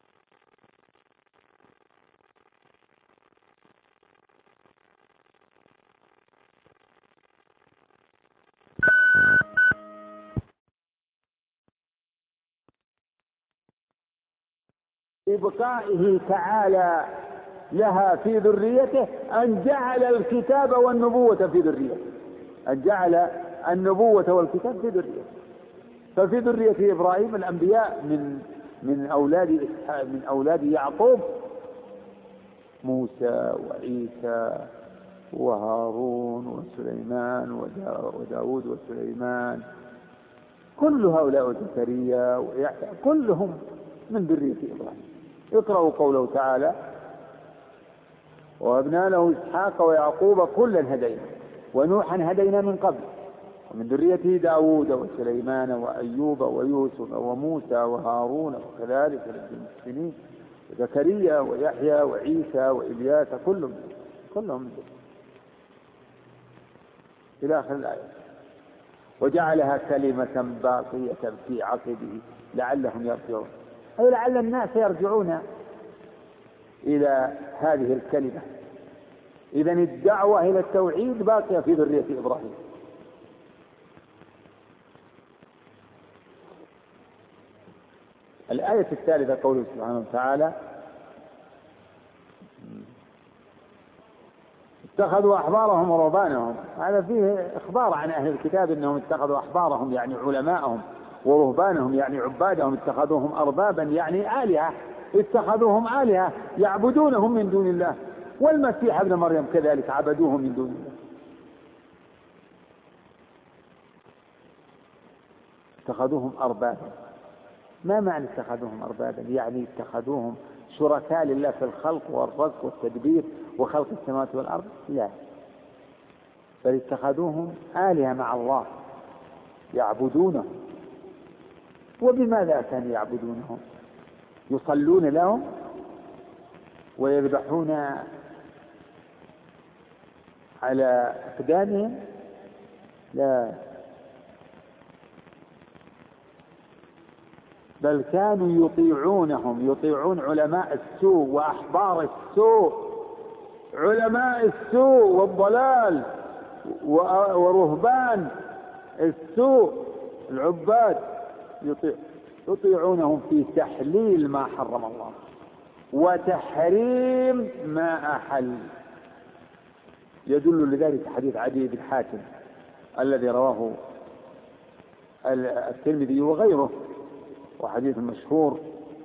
[SPEAKER 1] ببقائه تعالى لها في ذريته، أن جعل الكتاب والنبوة في ذريته، أن جعل النبوة والكتاب في ذريته. ففي ذرية إبراهيم الأنبياء من أولاد يعقوب: موسى وعيسى وهارون وسليمان وداود وسليمان، كل هؤلاء وزكريا ويحيى كلهم من ذرية إبراهيم. اقرأوا قوله تعالى: ووهبنا له إسحاق ويعقوب كلا هدينا ونوحا هدينا من قبل ومن ذريته داود وسليمان وأيوب ويوسف وموسى وهارون وكذلك نجزي المحسنين وزكريا ويحيى وعيسى وإلياس كلهم إلى آخر الآية. وجعلها كلمة باقية في عقبه لعلهم يرجعون، أي لعل الناس يرجعون إلى هذه الكلمة. إذن الدعوة إلى التوحيد باقية في ذرية إبراهيم. الآية الثالثة قوله سبحانه وتعالى: اتخذوا أحبارهم ورهبانهم. هذا فيه إخبار عن أهل الكتاب أنهم اتخذوا أحبارهم يعني علماءهم، ورهبانهم يعني عبادهم، اتخذوهم أربابا يعني آلهة، اتخذوهم آلهة يعبدونهم من دون الله. والمسيح ابن مريم كذلك عبدوه من دون الله. اتخذوهم أربابا. ما معنى اتخذوهم أربابا؟ يعني اتخذوهم شركاء لله في الخلق والرزق والتدبير وخلق السماوات والأرض؟ لا، بل اتخذوهم آلهة مع الله يعبدونهم. وبماذا كانوا يعبدونهم؟ يصلون لهم ويذبحون على أقدامهم؟ لا، بل كانوا يطيعون علماء السوء وأحبار السوء، علماء السوء والضلال ورهبان السوء العباد، يطيعونهم في تحليل ما حرم الله وتحريم ما أحل. يدل لذلك حديث عدي بن حاتم الذي رواه الترمذي وغيره، وحديث مشهور.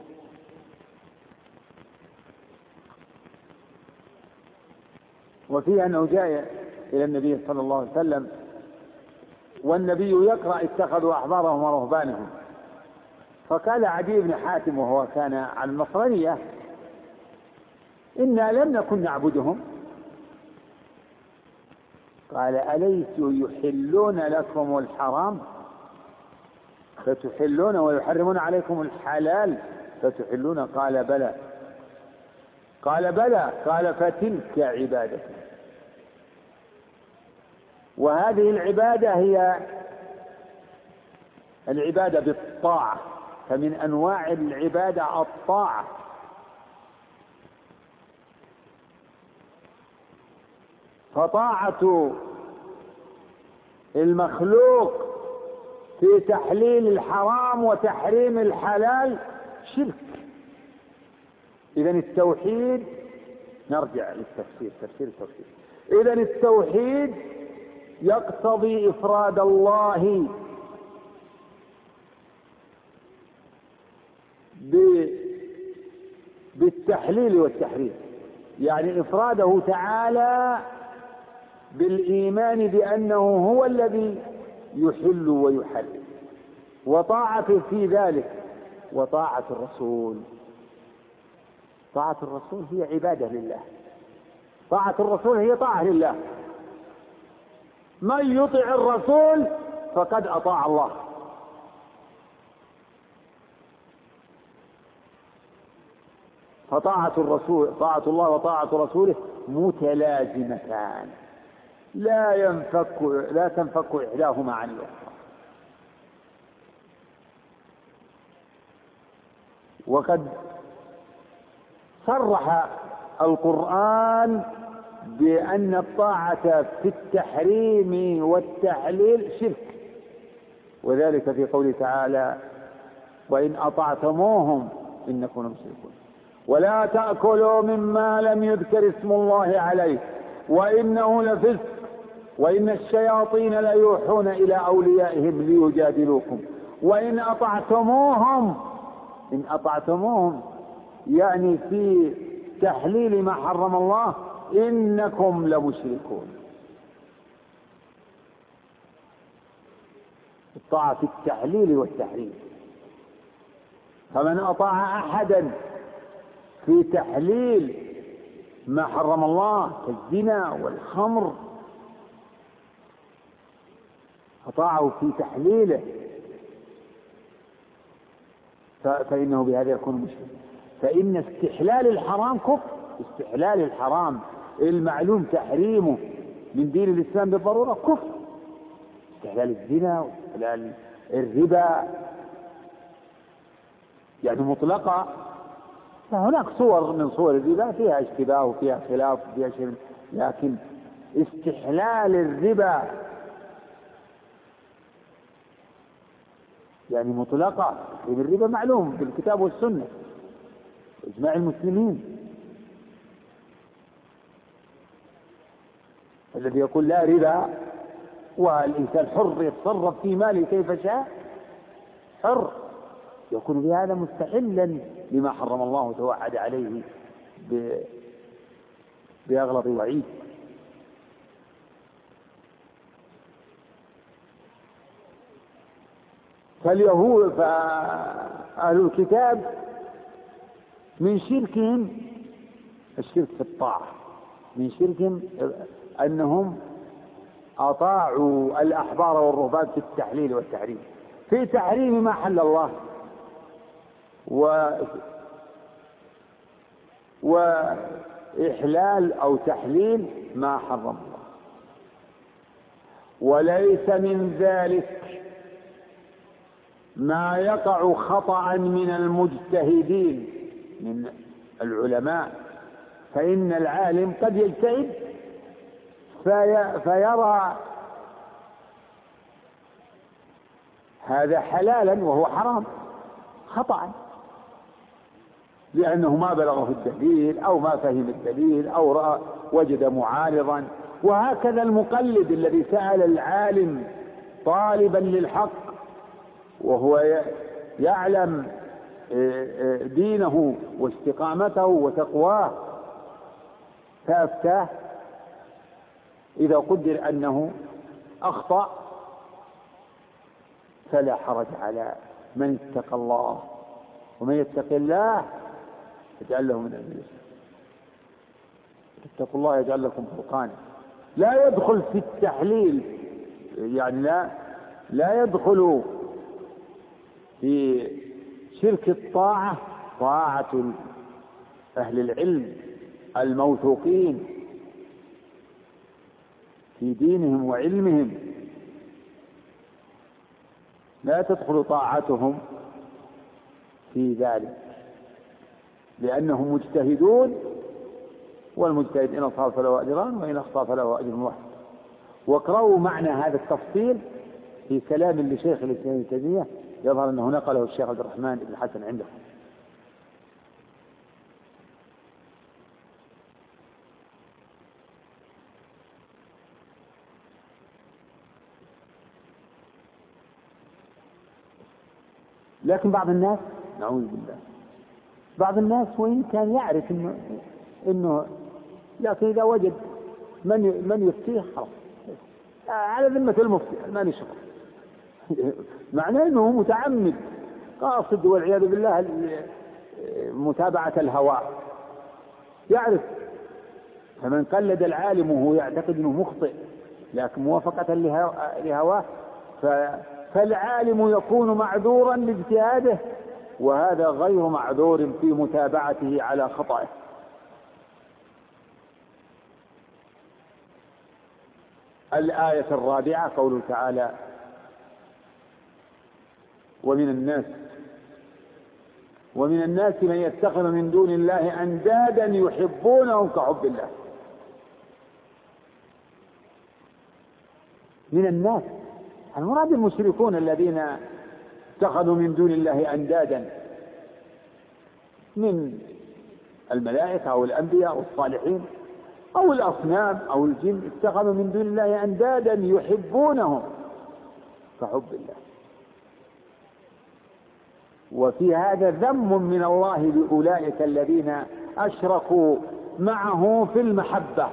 [SPEAKER 1] وفيه أنه جاء إلى النبي صلى الله عليه وسلم والنبي يقرأ: اتخذوا أحبارهم ورهبانهم. فقال عدي بن حاتم وهو كان عن النصرانية: إنا لم نكن نعبدهم. قال أليسوا يحلون لكم الحرام فتحلون ويحرمون عليكم الحلال فتحلون؟ قال بلى. قال بلى. قال فتلك عبادة. وهذه العبادة هي العبادة بالطاعة، فمن أنواع العبادة الطاعة. فطاعة المخلوق في تحليل الحرام وتحريم الحلال شرك. إذن التوحيد، نرجع للتفسير، تفسير التوحيد. إذن التوحيد يقتضي إفراد الله بالتحليل والتحريم، يعني إفراده تعالى بالإيمان بأنه هو الذي يحل ويحرم، وطاعة في ذلك. وطاعة الرسول، طاعة الرسول هي عبادة لله. طاعة الرسول هي طاعة لله. من يطع الرسول فقد أطاع الله. فطاعة الرسول، طاعة الله وطاعة رسوله متلازمتان لا تنفك إحداهما عن الأخرى. وقد صرح القرآن بأن الطاعة في التحريم والتحليل شرك، وذلك في قوله تعالى: وإن أطعتموهم إنكم لمشركون ولا تأكلوا مما لم يذكر اسم الله عليه وإنه لفسق وإن الشياطين ليوحون إلى أوليائهم ليجادلوكم وإن أطعتموهم. إن أطعتموهم يعني في تحليل ما حرم الله إنكم لمشركون. الطاعة في التحليل والتحريم. فمن أطاع أحدا في تحليل ما حرم الله كالزنا والخمر أطاعه في تحليله فإنه بهذا يكون مشرك. فإن استحلال الحرام كفر. استحلال الحرام المعلوم تحريمه من دين الإسلام بالضرورة كفر. استحلال الزنا واستحلال الربا يعني مطلقة. هناك صور من صور الربا فيها اشتباه وفيها خلاف وفيها شيء، لكن استحلال الربا يعني مطلقة. الربا معلوم بالكتاب والسنة إجماع المسلمين. الذي يقول لا ربا والإنسان حر يتصرف في ماله كيف شاء حر، يكون بهذا مستحلا لما حرم الله وتوعد عليه بأغلظ وعيد. فاليهود فأهل الكتاب من شركهم الشرك في الطاعة، من شركهم أنهم أطاعوا الأحبار والرهبان في التحليل والتحريم، في تحريم ما حل الله وإحلال أو تحليل ما حرم الله. وليس من ذلك ما يقع خطأ من المجتهدين من العلماء، فإن العالم قد يجتهد فيرى هذا حلالا وهو حرام خطأ، لأنه ما بلغه الدليل أو ما فهم الدليل أو وجد معارضا. وهكذا المقلد الذي سأل العالم طالبا للحق وهو يعلم دينه واستقامته وتقواه فأفتاه، إذا قدر أنه أخطأ فلا حرج على من اتقى الله، ومن يتق الله يجعل له من أمره يسرا. اتقوا الله يجعل لكم فرقانا. لا يدخل في التحليل، يعني لا يدخل في شرك الطاعة طاعة أهل العلم الموثوقين في دينهم وعلمهم، لا تدخل طاعتهم في ذلك، لأنهم مجتهدون، والمجتهد إن أصاب فله أجران وإن أخطأ فله أجر واحد. واقرأوا معنى هذا التفصيل في كلام لشيخ الإسلام ابن تيمية، يظهر أنه نقله الشيخ عبد الرحمن بن الحسن عنده. لكن بعض الناس، نعوذ بالله، بعض الناس وإن كان يعرف إنه لكن إذا وجد من يفتيه خلاص على ذمة المفتي ما نشغل، معناه أنه متعمد قاصد والعياذ بالله متابعة الهوى. يعرف، فمن قلد العالم وهو يعتقد أنه مخطئ لكن موافقة لهواه فالعالم يكون معذورا لاجتهاده، وهذا غير معذور في متابعته على خطأه. الآية الرابعة قوله تعالى: ومن الناس من يتخذ من دون الله أندادا يحبونهم كحب الله. من الناس المراد المشركون الذين اتخذوا من دون الله أندادا من الملائكة أو الأنبياء أو الصالحين أو الأصنام أو الجن، اتخذوا من دون الله أندادا يحبونهم كحب الله. وفي هذا ذم من الله لأولئك الذين أشركوا معه في المحبة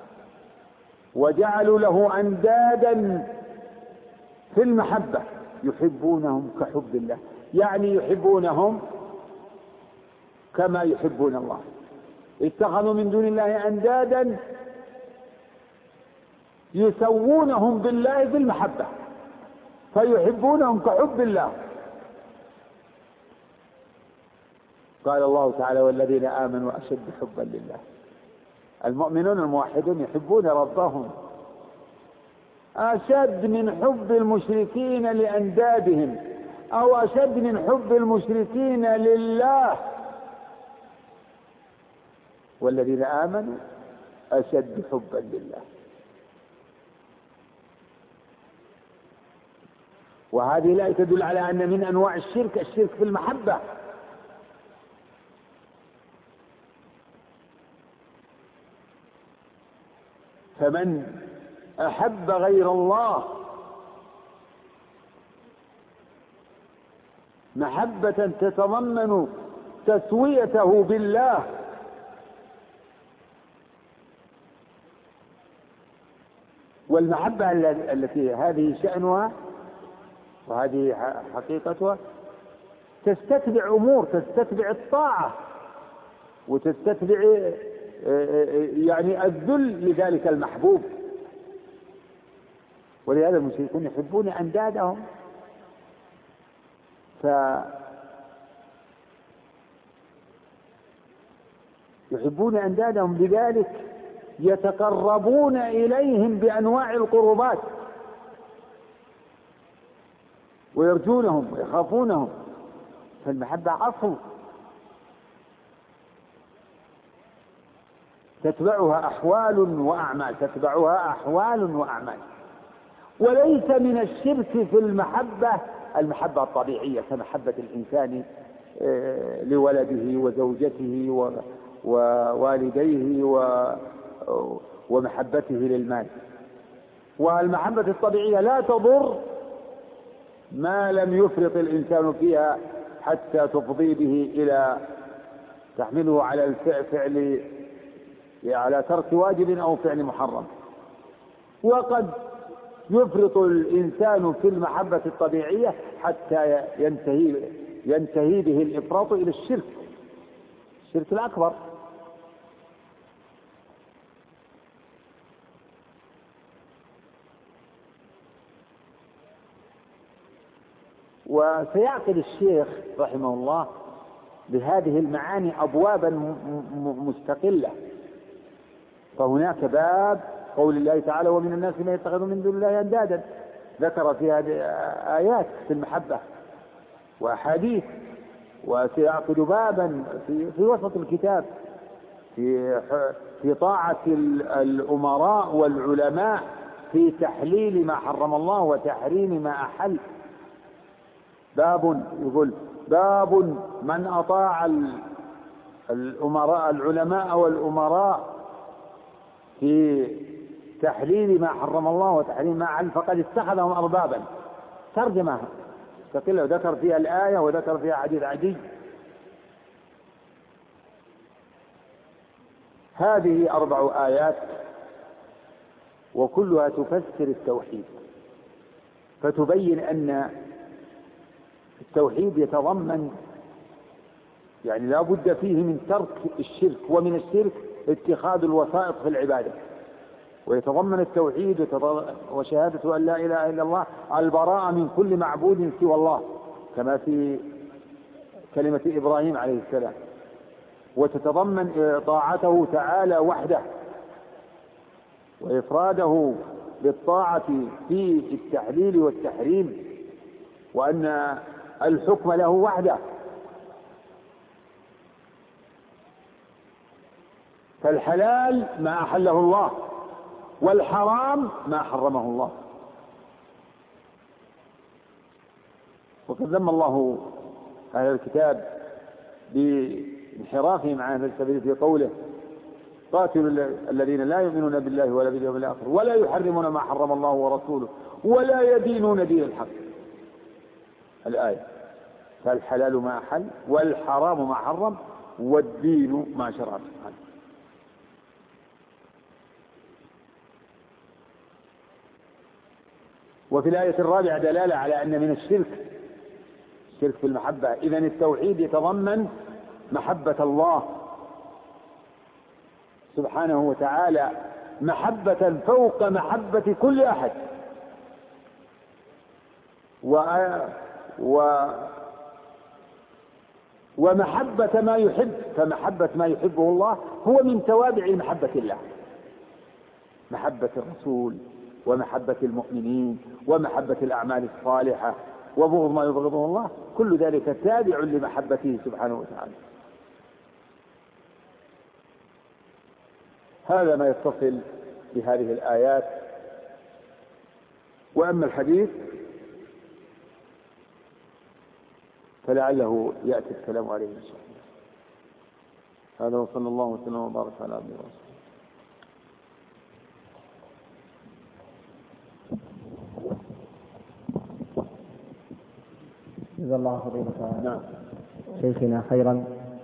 [SPEAKER 1] وجعلوا له أندادا في المحبة يحبونهم كحب الله، يعني يحبونهم كما يحبون الله. اتخذوا من دون الله أندادا يسوونهم بالله بالمحبة فيحبونهم كحب الله. قال الله تعالى: والذين آمنوا أشد حبا لله. المؤمنون الموحدون يحبون ربهم أشد من حب المشركين لأندادهم، أو أشد من حب المشركين لله. والذين آمنوا أشد حبا لله. وهذه لا تدل على أن من أنواع الشرك في المحبة. فمن أحب غير الله محبة تتضمن تسويته بالله والمحبة التي هذه شأنها وهذه حقيقتها تستتبع أمور، تستتبع الطاعة وتستتبع يعني الذل لذلك المحبوب. ولهذا المشركون يحبون أندادهم، يحبون أندادهم بذلك يتقربون إليهم بأنواع القربات ويرجونهم ويخافونهم. فالمحبة أصل تتبعها أحوال وأعمال. وليس من الشرك في المحبة الطبيعية كمحبة الإنسان لولده وزوجته ووالديه ومحبته للمال. والمحبة الطبيعية لا تضر ما لم يفرط الإنسان فيها حتى تفضي به إلى تحمله على الفعل، على ترك واجب أو فعل محرم. وقد يفرط الإنسان في المحبة الطبيعية حتى ينتهي به الإفراط إلى الشرك الأكبر. وسيعقد الشيخ رحمه الله بهذه المعاني أبوابا مستقلة. فهناك باب قول الله تعالى ومن الناس من يتخذ من دون الله أندادا، ذكر في هذه آيات في المحبة وأحاديث. وسيعقد بابا في وسط الكتاب في طاعة الأمراء والعلماء في تحليل ما حرم الله وتحريم ما أحل. باب يقول باب من أطاع العلماء والأمراء في تحليل ما حرم الله وتحريم ما أحل فقد اتخذهم أربابا. ترجمة مستقلة وذكر فيها الآية وذكر فيها حديث عدي. هذه 4 آيات وكلها تفسر التوحيد، فتبين أن التوحيد يتضمن يعني لا بد فيه من ترك الشرك، ومن الشرك اتخاذ الوسائط في العبادة. ويتضمن التوحيد وشهادة أن لا إله إلا الله البراءة من كل معبود سوى الله كما في كلمة إبراهيم عليه السلام. وتتضمن طاعته تعالى وحده وإفراده بالطاعة في التحليل والتحريم، وأن الحكم له وحده. فالحلال ما أحله الله والحرام ما حرمه الله. وقد ذم الله أهل الكتاب بانحرافهم عن السبيل في قوله قاتلوا الذين لا يؤمنون بالله ولا باليوم الآخر ولا يحرمون ما حرم الله ورسوله ولا يدينون دين الحق. الآية. فالحلال ما أحل والحرام ما حرم والدين ما شرع سبحانه. وفي الآية الرابعة دلالة على أن من الشرك في المحبة. إذن التوحيد يتضمن محبة الله سبحانه وتعالى محبة فوق محبة كل أحد، ومحبة ما يحب. فمحبة ما يحبه الله هو من توابع محبة الله، محبة الرسول ومحبة المؤمنين ومحبة الأعمال الصالحة وبغض ما يبغضه الله، كل ذلك تابع لمحبته سبحانه وتعالى. هذا ما يتصل بهذه الآيات. وأما الحديث فلعله يأتي الكلام عليه إن شاء الله. هذا وصلى الله وسلم وبارك على عبده ورسوله.
[SPEAKER 3] جزا الله فضيلة شيخنا خيرا.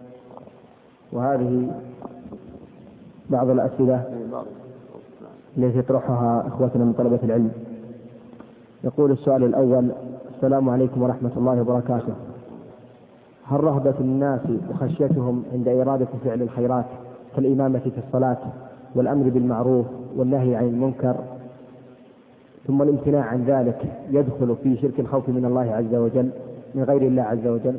[SPEAKER 3] وهذه بعض الأسئلة التي يطرحها إخوتنا من طلبة العلم. يقول السؤال الأول: السلام عليكم ورحمة الله وبركاته. هل رهبة الناس وخشيتهم عند إرادة فعل الخيرات كالإمامة في الصلاة والأمر بالمعروف والنهي عن المنكر ثم الامتناع عن ذلك يدخل في شرك الخوف من الله عز وجل من غير الله عز وجل؟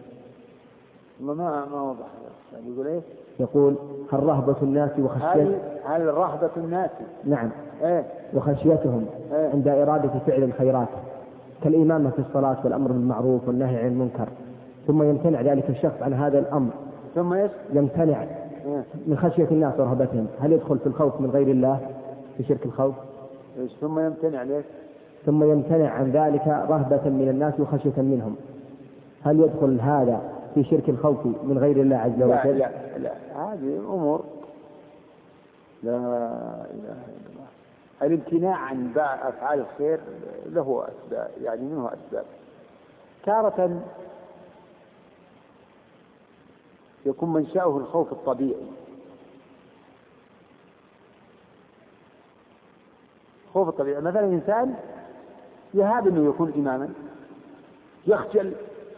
[SPEAKER 1] ما وضح. يقول إيه؟
[SPEAKER 3] يقول: هل رهبة الناس وخشيتهم
[SPEAKER 1] هل رهبة الناس
[SPEAKER 3] نعم
[SPEAKER 1] إيه؟
[SPEAKER 3] وخشيتهم
[SPEAKER 1] إيه؟
[SPEAKER 3] عند إرادة فعل الخيرات كالإمامة في الصلاة والأمر بالمعروف والنهي عن المنكر ثم يمتنع ذلك الشخص عن هذا الأمر،
[SPEAKER 1] ثم
[SPEAKER 3] يمتنع من خشية الناس ورهبتهم، هل يدخل في الخوف من غير الله في شرك الخوف؟
[SPEAKER 1] ثم يمتنع ليش؟
[SPEAKER 3] ثم يمتنع عن ذلك رهبة من الناس وخشية منهم، هل يدخل هذا في شرك الخوف من غير الله عز وجل؟
[SPEAKER 1] لا هذه أمور لا إله إلا الله. الامتناع عن أفعال الخير له أسباب، يعني منه أسباب. تارة يكون منشأه الخوف الطبيعي، خوف الطبيعي. مثلا إنسان يهاب أنه يكون إماما، يخجل،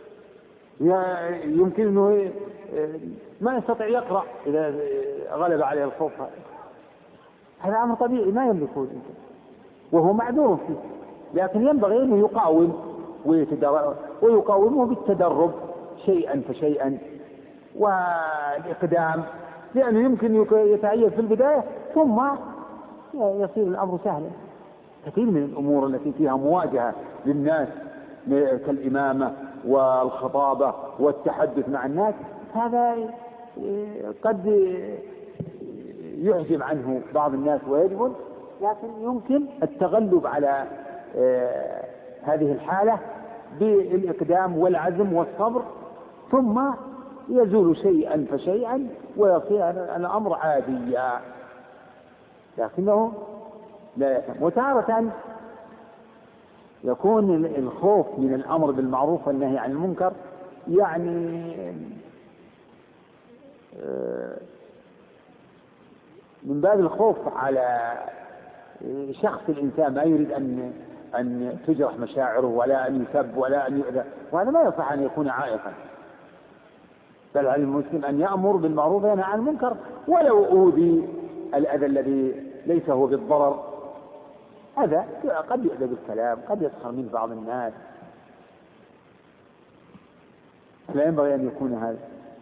[SPEAKER 1] يمكن أنه ما يستطيع يقرأ إذا غلب عليه الخوف. هذا أمر طبيعي ما يملكه وهو معذور فيه، لكن ينبغي أنه يقاوم ويقاومه بالتدرب شيئا فشيئا والإقدام، لأنه يمكن يتعيد في البداية ثم يصير الأمر سهلا. كثير من الأمور التي فيها مواجهة للناس كالإمامة والخطابة والتحدث مع الناس هذا قد يعجب عنه بعض الناس ويجبن، لكن يمكن التغلب على هذه الحالة بالإقدام والعزم والصبر، ثم يزول شيئا فشيئا ويصير الأمر عاديا، لكنه لا يتم. وتارة يكون الخوف من الأمر بالمعروف والنهي عن المنكر يعني من باب الخوف على شخص الإنسان، ما يريد أن تجرح مشاعره ولا أن يسب ولا أن يؤذى، وهذا ما يصح أن يكون عائقا. بل على المسلم أن يأمر بالمعروف وينهى عن المنكر ولو أوذي الأذى الذي ليس هو بالضرر، هذا قد يؤذى بالكلام، قد يسخر منه بعض الناس، لا ينبغي أن يكون هذا.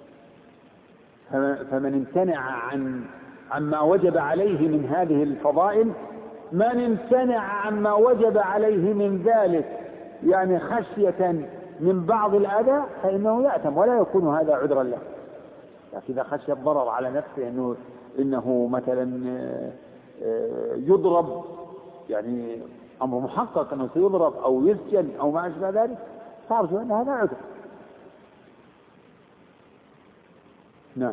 [SPEAKER 1] فمن امتنع عما وجب عليه من هذه الفضائل، من امتنع عما وجب عليه من ذلك يعني خشية من بعض الأذى فإنه يأثم ولا يكون هذا عذرا له. لكن إذا خشي الضرر على نفسه إنه مثلا يضرب، يعني أمر محقق أنه سيضرب أو يسجن أو ما أشبه ذلك، فأرجو أن هذا عذر. نعم.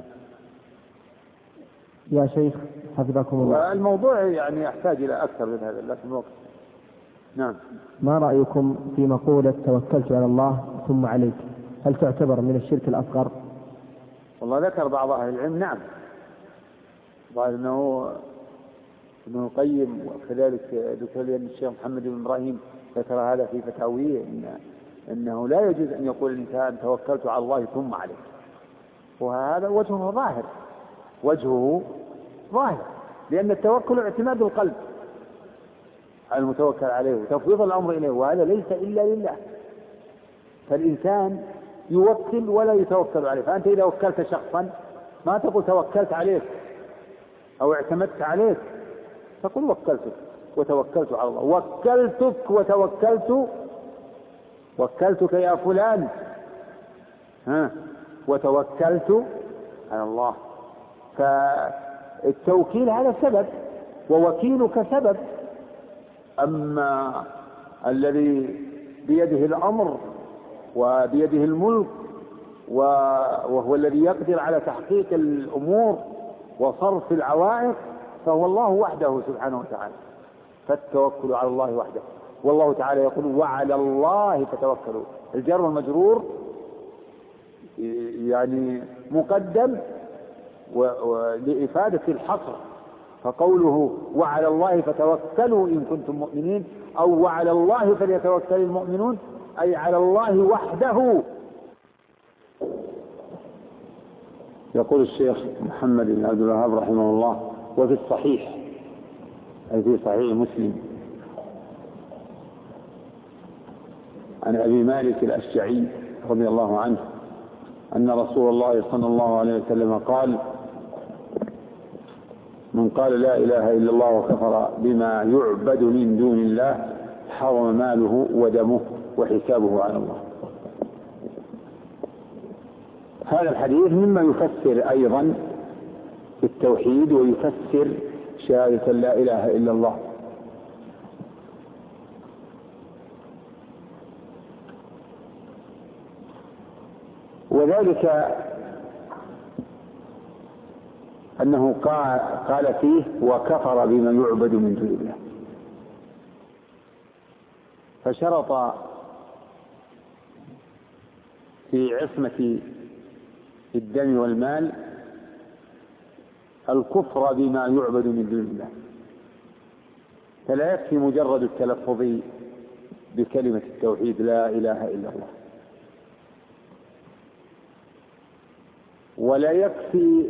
[SPEAKER 2] يا شيخ حفظكم الله،
[SPEAKER 1] الموضوع يعني يحتاج إلى أكثر من هذا لكن الوقت. نعم.
[SPEAKER 2] ما رأيكم في مقولة توكلت على الله ثم عليك؟ هل تعتبر من الشرك الأصغر؟
[SPEAKER 1] والله ذكر بعض أهل العلم نعم، قال أنه ابن القيم وكذلك دكتور الشيخ محمد بن إبراهيم ذكر هذا في فتاويه، أنه لا يجوز أن يقول الإنسان توكلت على الله ثم عليك، وهذا وجهه ظاهر، لأن التوكل اعتماد القلب على المتوكل عليه وتفويض الأمر إليه، وهذا ليس إلا لله. فالإنسان يوكل ولا يتوكل عليه. فأنت إذا وكلت شخصا ما تقول توكلت عليك أو اعتمدت عليك، تقول وكلتك وتوكلت على الله، وكلتك وكلتك يا فلان وتوكلت على الله. فالتوكيل هذا سبب ووكيلك سبب، أما الذي بيده الأمر وبيده الملك وهو الذي يقدر على تحقيق الأمور وصرف العوائق فهو الله وحده سبحانه وتعالى. فالتوكل على الله وحده، والله تعالى يقول وعلى الله فتوكلوا. الجر والمجرور يعني مقدم لإفادة الحصر، فقوله وعلى الله فتوكلوا إن كنتم مؤمنين أو وعلى الله فليتوكل المؤمنون، أي على الله وحده. يقول الشيخ محمد بن عبد الوهاب رحمه الله وفي الصحيح أي في صحيح مسلم عن أبي مالك الأشجعي رضي الله عنه أن رسول الله صلى الله عليه وسلم قال من قال لا إله إلا الله وكفر بما يعبد من دون الله حرم ماله ودمه وحسابه على الله. هذا الحديث مما يفسر أيضا التوحيد ويفسر شهادة لا إله إلا الله. وذلك أنه قال فيه وكفر بما يعبد من دون الله، فشرط في عصمة الدم والمال الكفر بما يعبد من دون الله، فلا يكفي مجرد التلفظ بكلمة التوحيد لا إله إلا الله، ولا يكفي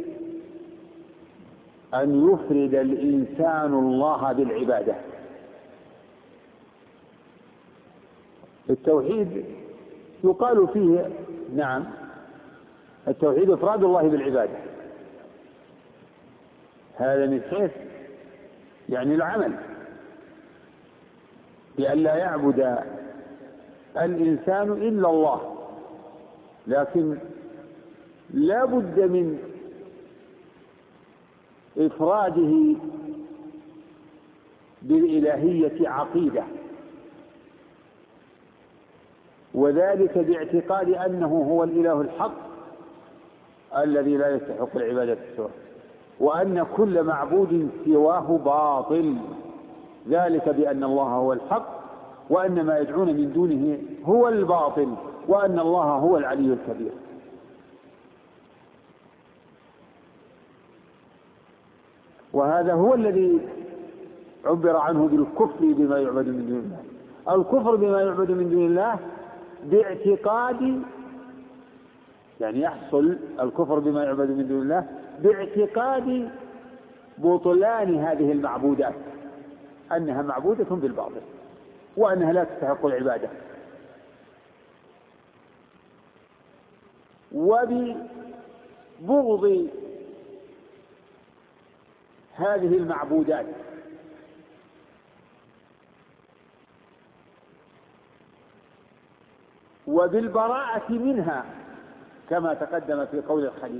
[SPEAKER 1] أن يفرد الإنسان الله بالعبادة. التوحيد يقال فيه نعم التوحيد إفراد الله بالعبادة، هذا من حيث يعني العمل، بأن لا يعبد الإنسان إلا الله، لكن لا بد من إفراده بالإلهية عقيدة، وذلك باعتقاد أنه هو الإله الحق الذي لا يستحق العبادة سواه، وأن كل معبود سواه باطل، ذلك بأن الله هو الحق وأن ما يدعون من دونه هو الباطل وأن الله هو العلي الكبير. وهذا هو الذي عبر عنه بالكفر بما يعبد من دون الله. الكفر بما يعبد من دون الله باعتقاد، يعني يحصل الكفر بما يعبد من دون الله باعتقاد بطلان هذه المعبودات، أنها معبودة بالباطل وأنها لا تستحق العبادة، وببغض هذه المعبودات، وبالبراءة منها كما تقدم في قول الحديث.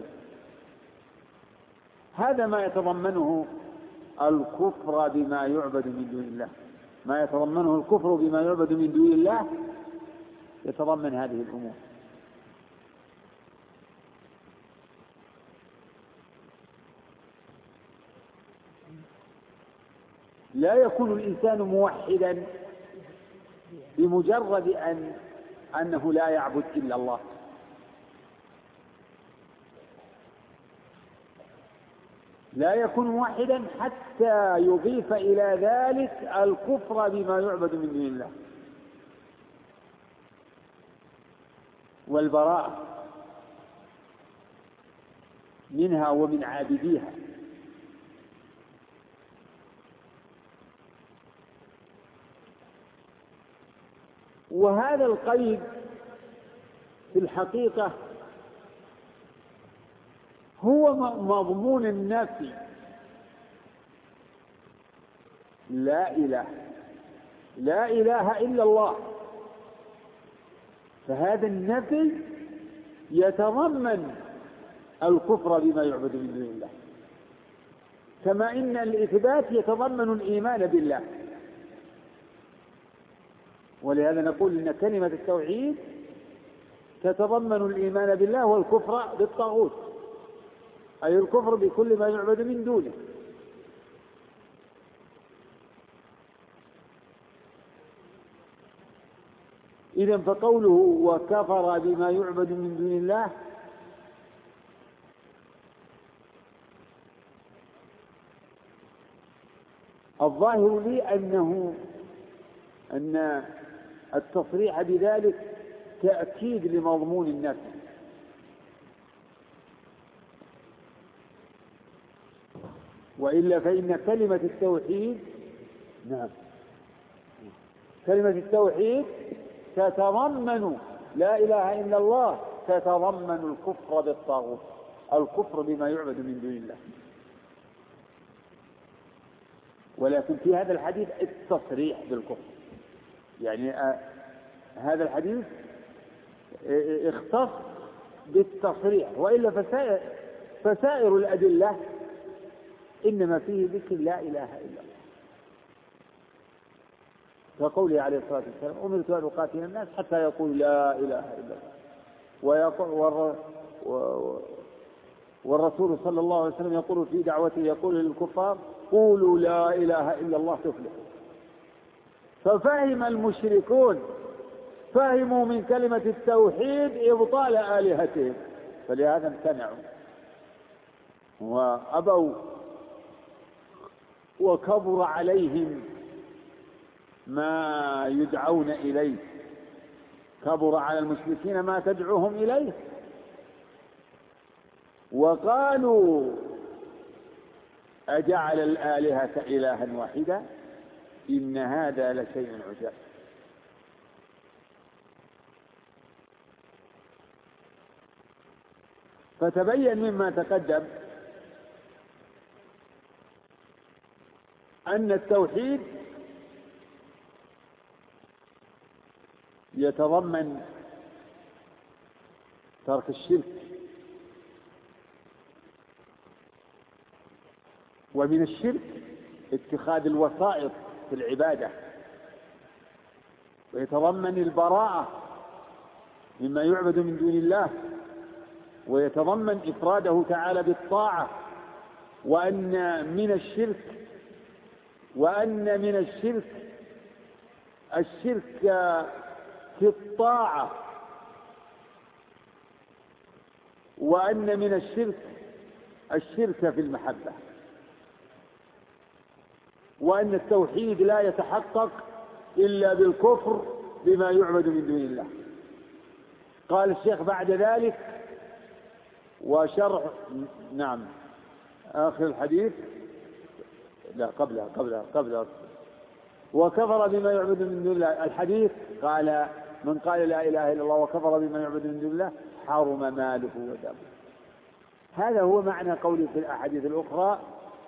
[SPEAKER 1] هذا ما يتضمنه الكفر بما يعبد من دون الله، ما يتضمنه الكفر بما يعبد من دون الله يتضمن هذه الأمور. لا يكون الإنسان موحدا بمجرد أنه لا يعبد إلا الله، لا يكون موحدا حتى يضيف إلى ذلك الكفر بما يعبد من دون الله والبراءة منها ومن عابديها. وهذا القيد في الحقيقة هو مضمون النفي، لا إله إلا الله. فهذا النفي يتضمن الكفر بما يعبد من دون الله، كما إن الإثبات يتضمن الإيمان بالله. ولهذا نقول إن كلمة التوحيد تتضمن الإيمان بالله والكفر بالطاغوت، أي الكفر بكل ما يعبد من دونه. إذن فقوله وكفر بما يعبد من دون الله الظاهر لي أن التصريح بذلك تأكيد لمضمون النفي، وإلا فإن كلمة التوحيد كلمة التوحيد تتضمن لا إله إلا الله، تتضمن الكفر بالطاغوت، الكفر بما يعبد من دون الله. ولكن في هذا الحديث التصريح بالكفر، يعني هذا الحديث اختص بالتصريح، وإلا فسائر الأدلة إنما فيه ذكر لا إله إلا الله، كقوله عليه الصلاة والسلام أمرت أن أقاتل الناس حتى يقولوا لا إله إلا الله. والرسول صلى الله عليه وسلم يقول في دعوته يقول للكفار قولوا لا إله إلا الله تفلحوا. ففهم المشركون، فهموا من كلمة التوحيد إبطال آلهتهم، فلهذا امتنعوا وأبوا، وكبر عليهم ما يدعون إليه، كبر على المشركين ما تدعوهم إليه، وقالوا أجعل الآلهة إلها واحدا إن هذا لشيء عجاب. فتبين مما تقدم أن التوحيد يتضمن ترك الشرك، ومن الشرك اتخاذ الوسائط في العبادة، ويتضمن البراءة مما يعبد من دون الله، ويتضمن إفراده تعالى بالطاعة، وأن من الشرك الشرك في الطاعة، وأن من الشرك في المحبة، وأن التوحيد لا يتحقق إلا بالكفر بما يعبد من دون الله. قال الشيخ بعد ذلك وشرح آخر الحديث قبلها وكفر بما يعبد من دون الله. الحديث قال: من قال لا إله إلا الله وكفر بما يعبد من دون الله حرم ماله ودمه. هذا هو معنى قوله في الأحاديث الأخرى: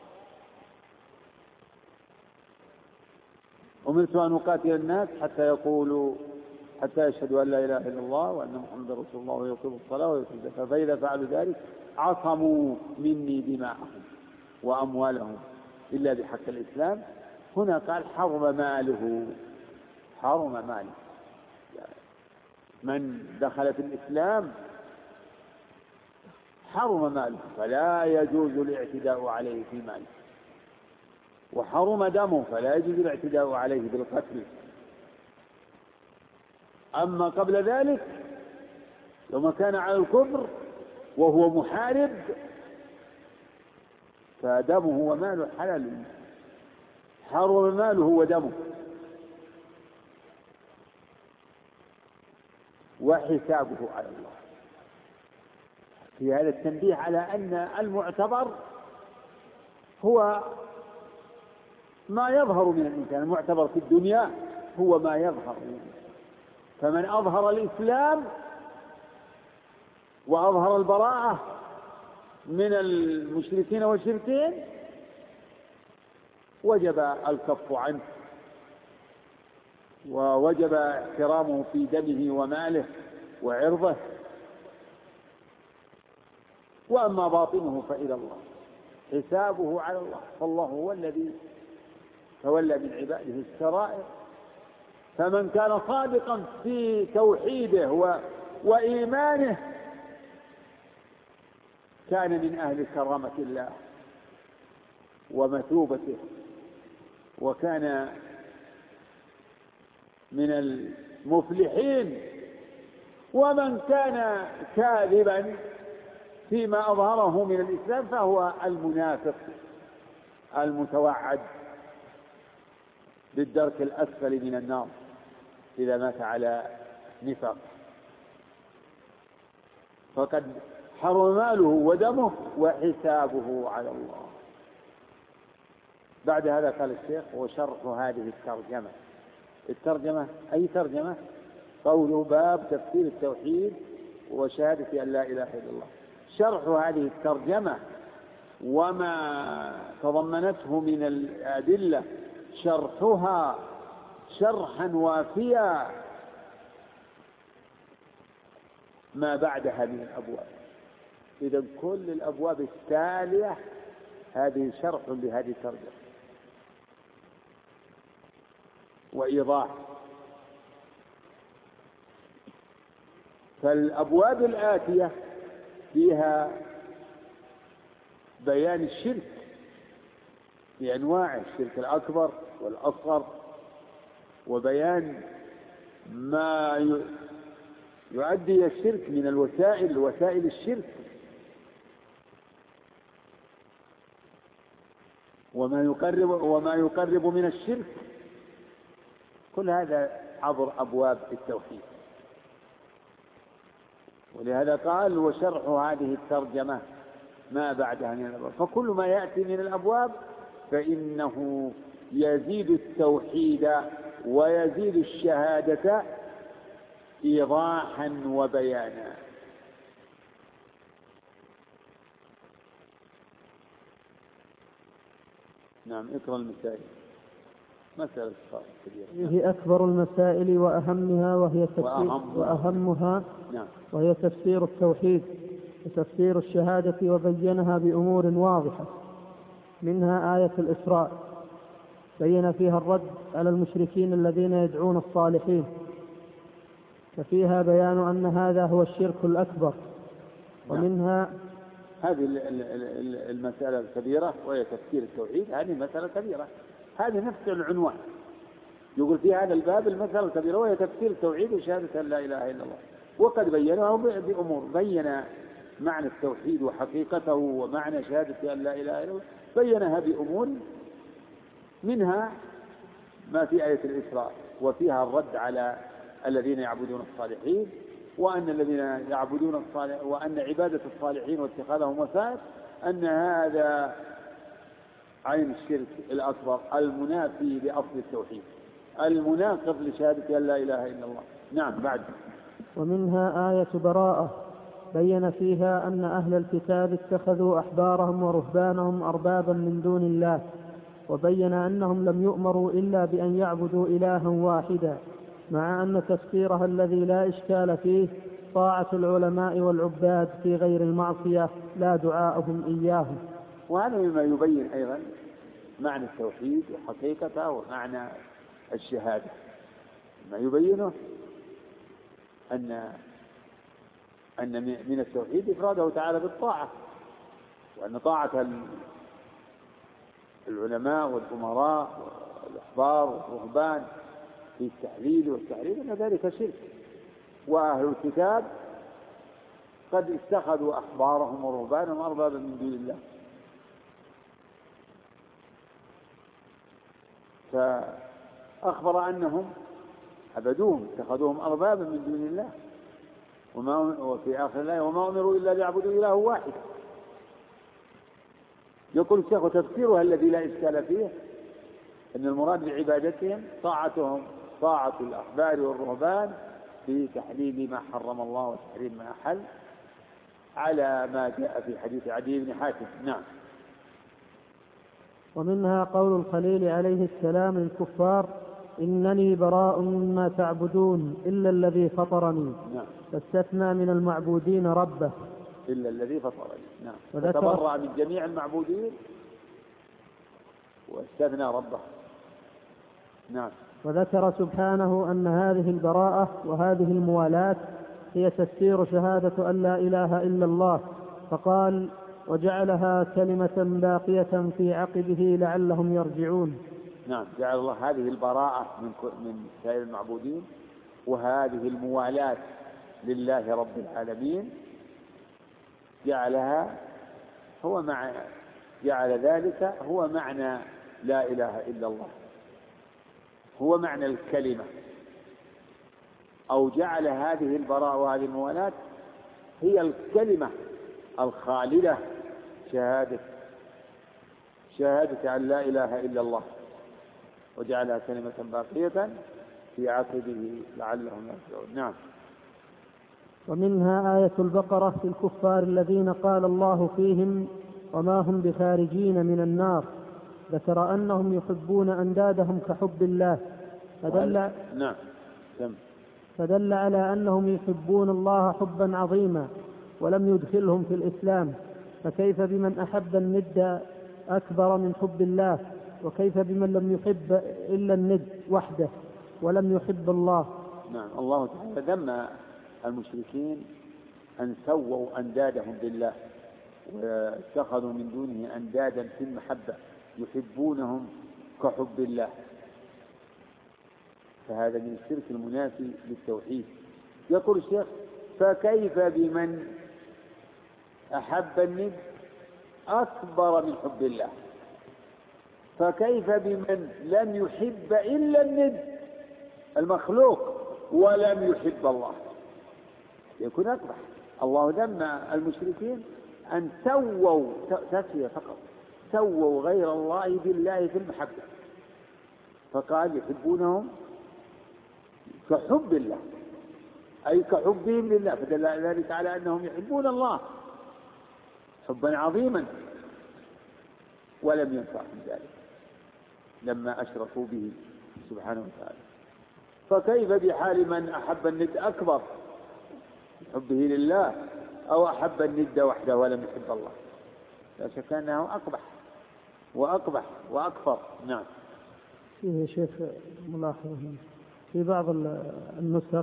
[SPEAKER 1] أمرت أن أقاتل الناس حتى يشهدوا أن لا إله إلا الله وأن محمدا رسول الله ويقيموا الصلاة ويؤتوا الزكاة، فإذا فعلوا ذلك عصموا مني دماءهم وأموالهم إلا بحق الإسلام. هنا قال حرم ماله. من دخل في الإسلام حرم ماله، فلا يجوز الاعتداء عليه في ماله، وحرم دمه، فلا يجوز الاعتداء عليه بالقتل. أما قبل ذلك لو ما كان على الكفر وهو محارب فدمه وماله حلال، حرم ماله ودمه. وحسابه على الله. في هذا التنبيه على أن المعتبر هو ما يظهر من الإنسان. المعتبر في الدنيا هو ما يظهر منه، فمن أظهر الإسلام وأظهر البراءة من المشركين والشركين وجب الكف عنه، ووجب احترامه في دمه وماله وعرضه. وأما باطنه فإلى الله، حسابه على الله، فالله هو الذي تولى من عباده السرائر. فمن كان صادقا في توحيده وإيمانه كان من أهل كرامة الله ومثوبته، وكان من المفلحين. ومن كان كاذبا فيما أظهره من الإسلام فهو المنافق المتوعد بالدرك الأسفل من النار إذا مات على نفاق. فقد حرم ماله ودمه وحسابه على الله. بعد هذا قال الشيخ: وشرح هذه الترجمة أي ترجمة؟ قوله باب تفسير التوحيد وشهادة أن لا إله إلا الله. شرح هذه الترجمة وما تضمنته من الأدلة شرحها شرحا وافيا ما بعدها من الأبواب. إذا كل الأبواب التالية هذه شرح لهذه الترجمة وإيضاح. فالأبواب الآتية فيها بيان الشرك بأنواعه، الشرك الأكبر والأصغر، وبيان ما يؤدي إلى الشرك من وسائل الشرك، وما يقرب من الشرك. كل هذا عبر أبواب التوحيد. ولهذا قال: وشرح هذه الترجمة ما بعدها من الأبواب. فكل ما يأتي من الأبواب فإنه يزيد التوحيد ويزيد الشهادة إيضاحا وبيانا. نعم اقرأ المسائل. مسألة كبيرة.
[SPEAKER 2] هي أكبر المسائل وأهمها
[SPEAKER 1] نعم.
[SPEAKER 2] وهي تفسير التوحيد وتفسير الشهادة، وبينها بأمور واضحة. منها آية الإسراء بين فيها الرد على المشركين الذين يدعون الصالحين، ففيها بيان أن هذا هو الشرك الأكبر. ومنها
[SPEAKER 1] هذه المسألة الكبيرة وهي تفسير التوحيد. هذه مسألة كبيرة، هذه نفس العنوان يقول في هذا الباب المسألة الكبيرة وهي تفسير التوحيد وشهادة أن لا إله إلا الله. وقد بينه بأمور، بين معنى التوحيد وحقيقته ومعنى شهادة أن لا إله إلا الله، بينها بأمور، منها ما في آية الإسراء وفيها الرد على الذين يعبدون الصالحين، وأن الذين يعبدون الصالحين وأن عبادة الصالحين واتخاذهم وسائل أن هذا عين الشرك الأكبر المنافي لأصل التوحيد المناقض لشهادة أن لا إله إلا الله. نعم. بعد.
[SPEAKER 2] ومنها آية براءة بين فيها أن أهل الكتاب اتخذوا أحبارهم ورهبانهم أربابا من دون الله، وبين أنهم لم يؤمروا إلا بأن يعبدوا إلها واحدا، مع أن تفسيرها الذي لا إشكال فيه طاعة العلماء والعباد في غير المعصية لا دعاءهم إياهم.
[SPEAKER 1] وهذا مما يبين أيضا معنى التوحيد وحقيقته ومعنى الشهادة. ما يبينه أن من التوحيد إفراده تعالى بالطاعة، وأن طاعة العلماء والأمراء والأحبار والرهبان في التحليل والتحريم أن ذلك شرك. وأهل الكتاب قد اتخذوا أحبارهم ورهبانهم أربابا من دون الله، فأخبر أنهم عبدوهم اتخذوهم أربابا من دون الله، وفي آخر الآية وما أمروا إلا ليعبدوا إله واحد. يقول الشيخ وتفسيرها الذي لا إشكال فيه أن المراد بعبادتهم طاعتهم طاعة الأحبار والرهبان في تحليل ما حرم الله وتحريم ما أحل، على ما جاء في حديث عدي بن حاتم. نعم.
[SPEAKER 2] ومنها قول الخليل عليه السلام للكفار إنني براء مما تعبدون إلا الذي فطرني.
[SPEAKER 1] نعم.
[SPEAKER 2] فاستثنى من المعبودين ربه
[SPEAKER 1] إلا الذي فطرني. نعم. فتبرأ من جميع المعبودين واستثنى ربه. نعم.
[SPEAKER 2] وذكر سبحانه أن هذه البراءة وهذه الموالاة هي تفسير شهادة أن لا إله إلا الله، فقال وجعلها كلمة باقية في عقبه لعلهم يرجعون.
[SPEAKER 1] نعم. جعل الله هذه البراءة من سائر المعبودين وهذه الموالاة لله رب العالمين، جعل ذلك هو معنى لا إله إلا الله، هو معنى الكلمة، أو جعل هذه البراءة وهذه الموالاة هي الكلمة الخالدة شهادة أن لا إله إلا الله، وجعلها كلمة باقية في عقبه لعلهم يرجعون. نعم.
[SPEAKER 2] ومنها آية البقرة في الكفار الذين قال الله فيهم وما هم بخارجين من النار، ذكر أنهم يحبون أندادهم كحب الله، فدل على أنهم يحبون الله حبا عظيما ولم يدخلهم في الإسلام، فكيف بمن أحب الند أكبر من حب الله؟ وكيف بمن لم يحب إلا الند وحده ولم يحب الله؟
[SPEAKER 1] نعم. الله تعالى ذم المشركين أن سووا أندادهم بالله واتخذوا من دونه أندادا في المحبة يحبونهم كحب الله، فهذا من الشرك المنافي للتوحيد. يقول الشيخ فكيف بمن أحب الند أكبر من حب الله؟ فكيف بمن لم يحب إلا الند المخلوق ولم يحب الله؟ يكون أكبر. الله ذم المشركين أن سووا تسوية فقط، سووا غير الله بالله في المحبة، فقال يحبونهم كحب الله أي كحبهم لله، فدل ذلك على أنهم يحبون الله حبا عظيما ولم ينفعهم ذلك. لما أشركوا به سبحانه وتعالى. فكيف بحال من أحب الند أكبر حبه لله أو أحب الند وحده ولم يحب الله؟ لا شك أنه أقبح وأقبح وأكفر. نعم.
[SPEAKER 2] فيه شيخ ملاحظة في بعض النسخ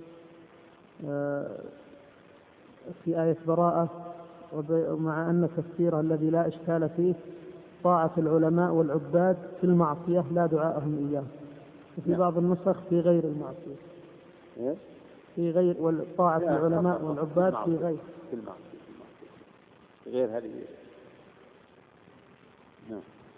[SPEAKER 2] في آية براءة، ومع أن تفسيرها الذي لا إشكال فيه طاعة العلماء والعباد في المعصية لا دعاءهم إياه. وفي بعض النسخ في غير المعصية، في غير طاعة العلماء والعباد في غير
[SPEAKER 1] المعصية غير هذه. نعم.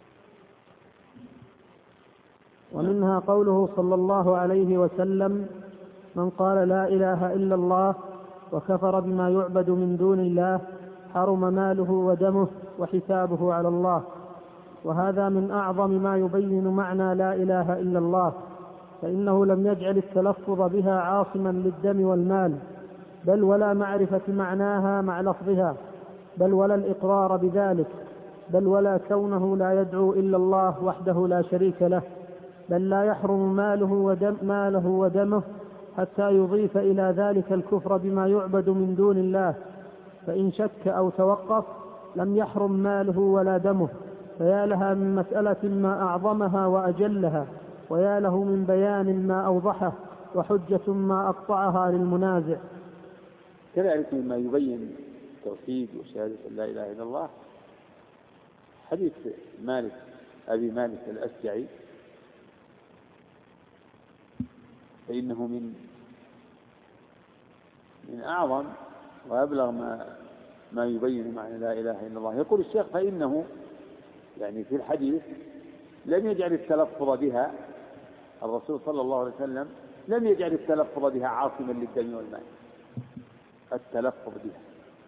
[SPEAKER 2] ومنها قوله صلى الله عليه وسلم: من قال لا إله إلا الله وكفر بما يعبد من دون الله حرم ماله ودمه وحسابه على الله. وهذا من أعظم ما يبين معنى لا إله إلا الله، فإنه لم يجعل التلفظ بها عاصما للدم والمال، بل ولا معرفة معناها مع لفظها، بل ولا الإقرار بذلك، بل ولا كونه لا يدعو إلا الله وحده لا شريك له، بل لا يحرم ماله ودمه حتى يضيف إلى ذلك الكفر بما يعبد من دون الله، فإن شك أو توقف لم يحرم ماله ولا دمه. فيا لها من مسألة ما أعظمها وأجلها، ويا له من بيان ما أوضحه، وحجة ما أقطعها للمنازع.
[SPEAKER 1] كذلك مما يبين توحيد وشهادة لا إله إلا الله حديث أبي مالك الأشجعي، فإنه من أعظم وأبلغ ما يبين معنى لا إله إلا الله. يقول الشيخ: فإنه يعني في الحديث لم يجعل التلفظ بها الرسول صلى الله عليه وسلم لم يجعل التلفظ بها عاصما للدم والمال، التلفظ بها،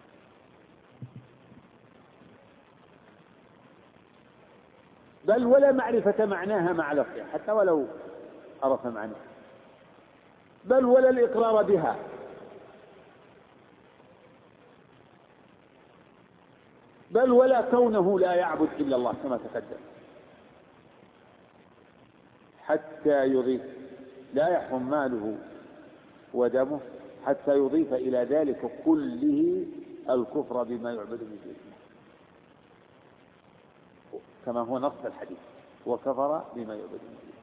[SPEAKER 1] بل ولا معرفة معناها مع لفظها حتى ولو عرف معناها، بل ولا الإقرار بها، بل ولا كونه لا يعبد إلا الله كما تقدم، حتى يضيف لا يحرم ماله ودمه حتى يضيف إلى ذلك كله الكفر بما يعبد من دون الله، كما هو نص الحديث: وكفر بما يعبد من دون الله.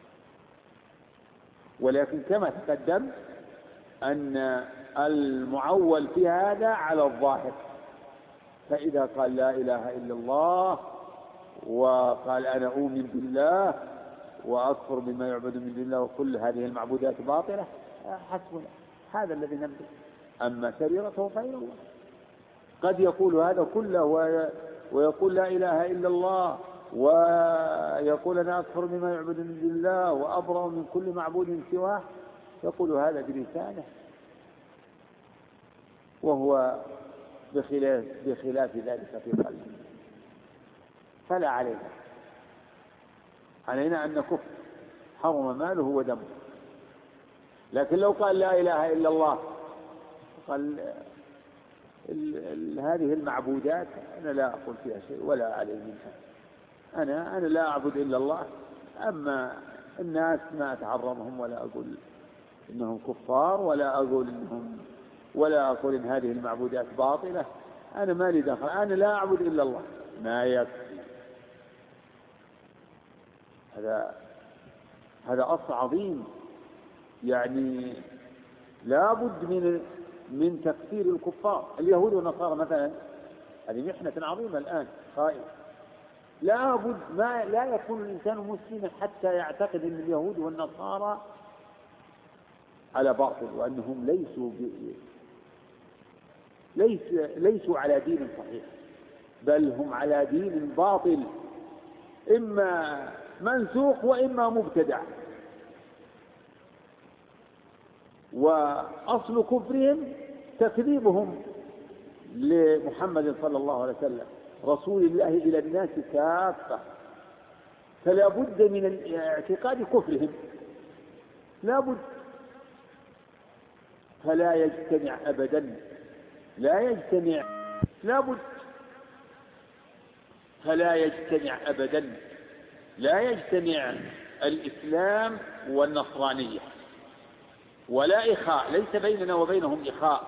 [SPEAKER 1] ولكن كما تقدم أن المعول في هذا على الظاهر، فإذا قال لا إله إلا الله وقال أنا أؤمن بالله وأكفر بما يعبد من دون الله وكل هذه المعبودات باطلة، حسبنا، هذا الذي نملك. أما سريرته فإلى الله. قد يقول هذا كله ويقول لا إله إلا الله ويقول أنا أكفر بما يعبد من دون الله وأبرأ من كل معبود سواه، يقول هذا بلسانه وهو بخلاف ذلك في قلبه. فلا علينا أن نكف، حرم ماله ودمه. لكن لو قال لا إله إلا الله، قال هذه المعبودات أنا لا أقول فيها شيء ولا علي منها، أنا لا أعبد إلا الله، أما الناس ما أتعرضهم ولا أقول إنهم كفار ولا أقول إن هذه المعبودات باطلة، أنا ما لي دخل، أنا لا أعبد إلا الله، ما يكفي. هذا أصل عظيم، يعني لا بد من تكفير الكفار. اليهود والنصارى مثلا، هذه محنة عظيمة الآن قائمة. لا يكون الإنسان مسلما حتى يعتقد أن اليهود والنصارى على باطل، وأنهم ليسوا على دين صحيح، بل هم على دين باطل، إما منسوخ وإما مبتدع. وأصل كفرهم تكذيبهم لمحمد صلى الله عليه وسلم رسول الله إلى الناس كافة، فلا بد من اعتقاد كفرهم، لا بد. فلا يجتمع أبدا، فلا يجتمع أبدا لا يجتمع الإسلام والنصرانية ولا إخاء، ليس بيننا وبينهم إخاء.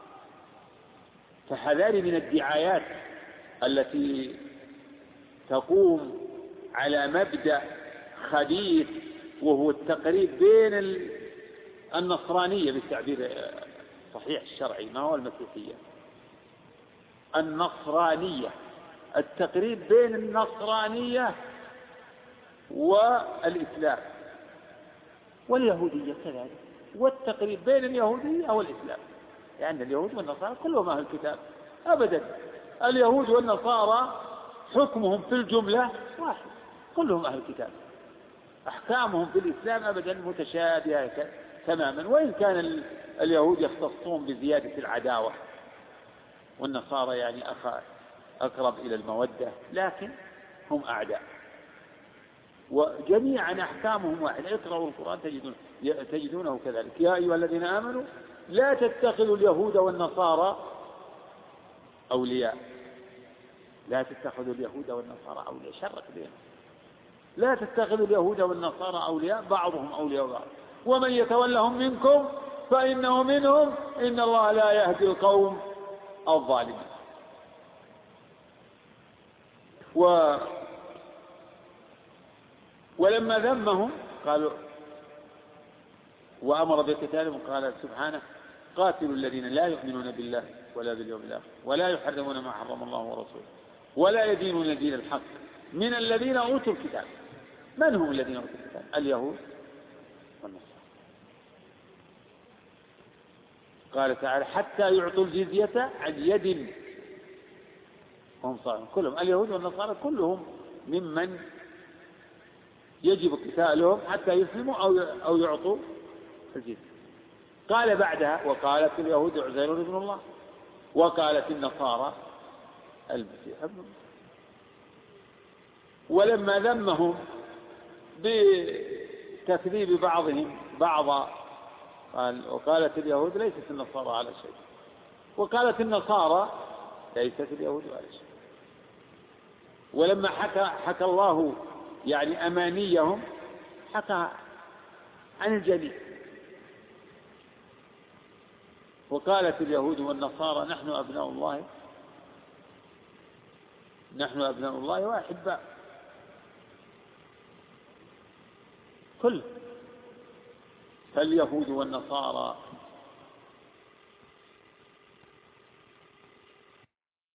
[SPEAKER 1] فحذاري من الدعايات التي تقوم على مبدأ خبيث، وهو التقريب بين النصرانية بالتعبير صحيح الشرعي، ما هو المسيحية، النصرانية، التقريب بين النصرانية والإسلام، واليهودية كذلك، والتقريب بين اليهودية والإسلام، لأن اليهود والنصارى كلهم أهل الكتاب أبدا. اليهود والنصارى حكمهم في الجملة واحد، كلهم أهل الكتاب، أحكامهم في الإسلام أبدا متشابهة تماما، وإن كان اليهود يختصون بزيادة العداوة والنصارى يعني أقرب إلى المودة، لكن هم أعداء، وجميعا أحكامهم واحد. اقرأوا القرآن تجدونه كذلك. يا أيها الذين آمنوا لا تتخذوا اليهود والنصارى أولياء، لا تتخذوا اليهود والنصارى أولياء، شرك بينهم، لا تتخذوا اليهود والنصارى أولياء بعضهم أولياء بعض ومن يتولهم منكم فإنه منهم إن الله لا يهدي القوم الظالمين. ولما ذمهم قالوا وأمر بقتالهم قال سبحانه قاتلوا الذين لا يؤمنون بالله ولا باليوم الآخر ولا يحرمون ما حرم الله ورسوله ولا يدينون دين الحق من الذين أوتوا الكتاب. من هم الذين أوتوا الكتاب؟ اليهود والنصارى. قال تعالى حتى يعطوا الجزية عن يد وهم صاغرون. كلهم اليهود والنصارى كلهم ممن يجب قتالهم حتى يسلموا أو يعطوا الجزية. قال بعدها وقالت اليهود عزير ابن الله وقالت النصارى المسيح ابن الله. ولما ذمهم بتكذيب بعضهم بعضا قال وقالت اليهود ليست النصارى على شيء وقالت النصارى ليست اليهود على شيء. ولما حكى الله يعني أمانيهم حكى عن الجميع. وقالت اليهود والنصارى نحن أبناء الله وأحباء كل. فاليهود والنصارى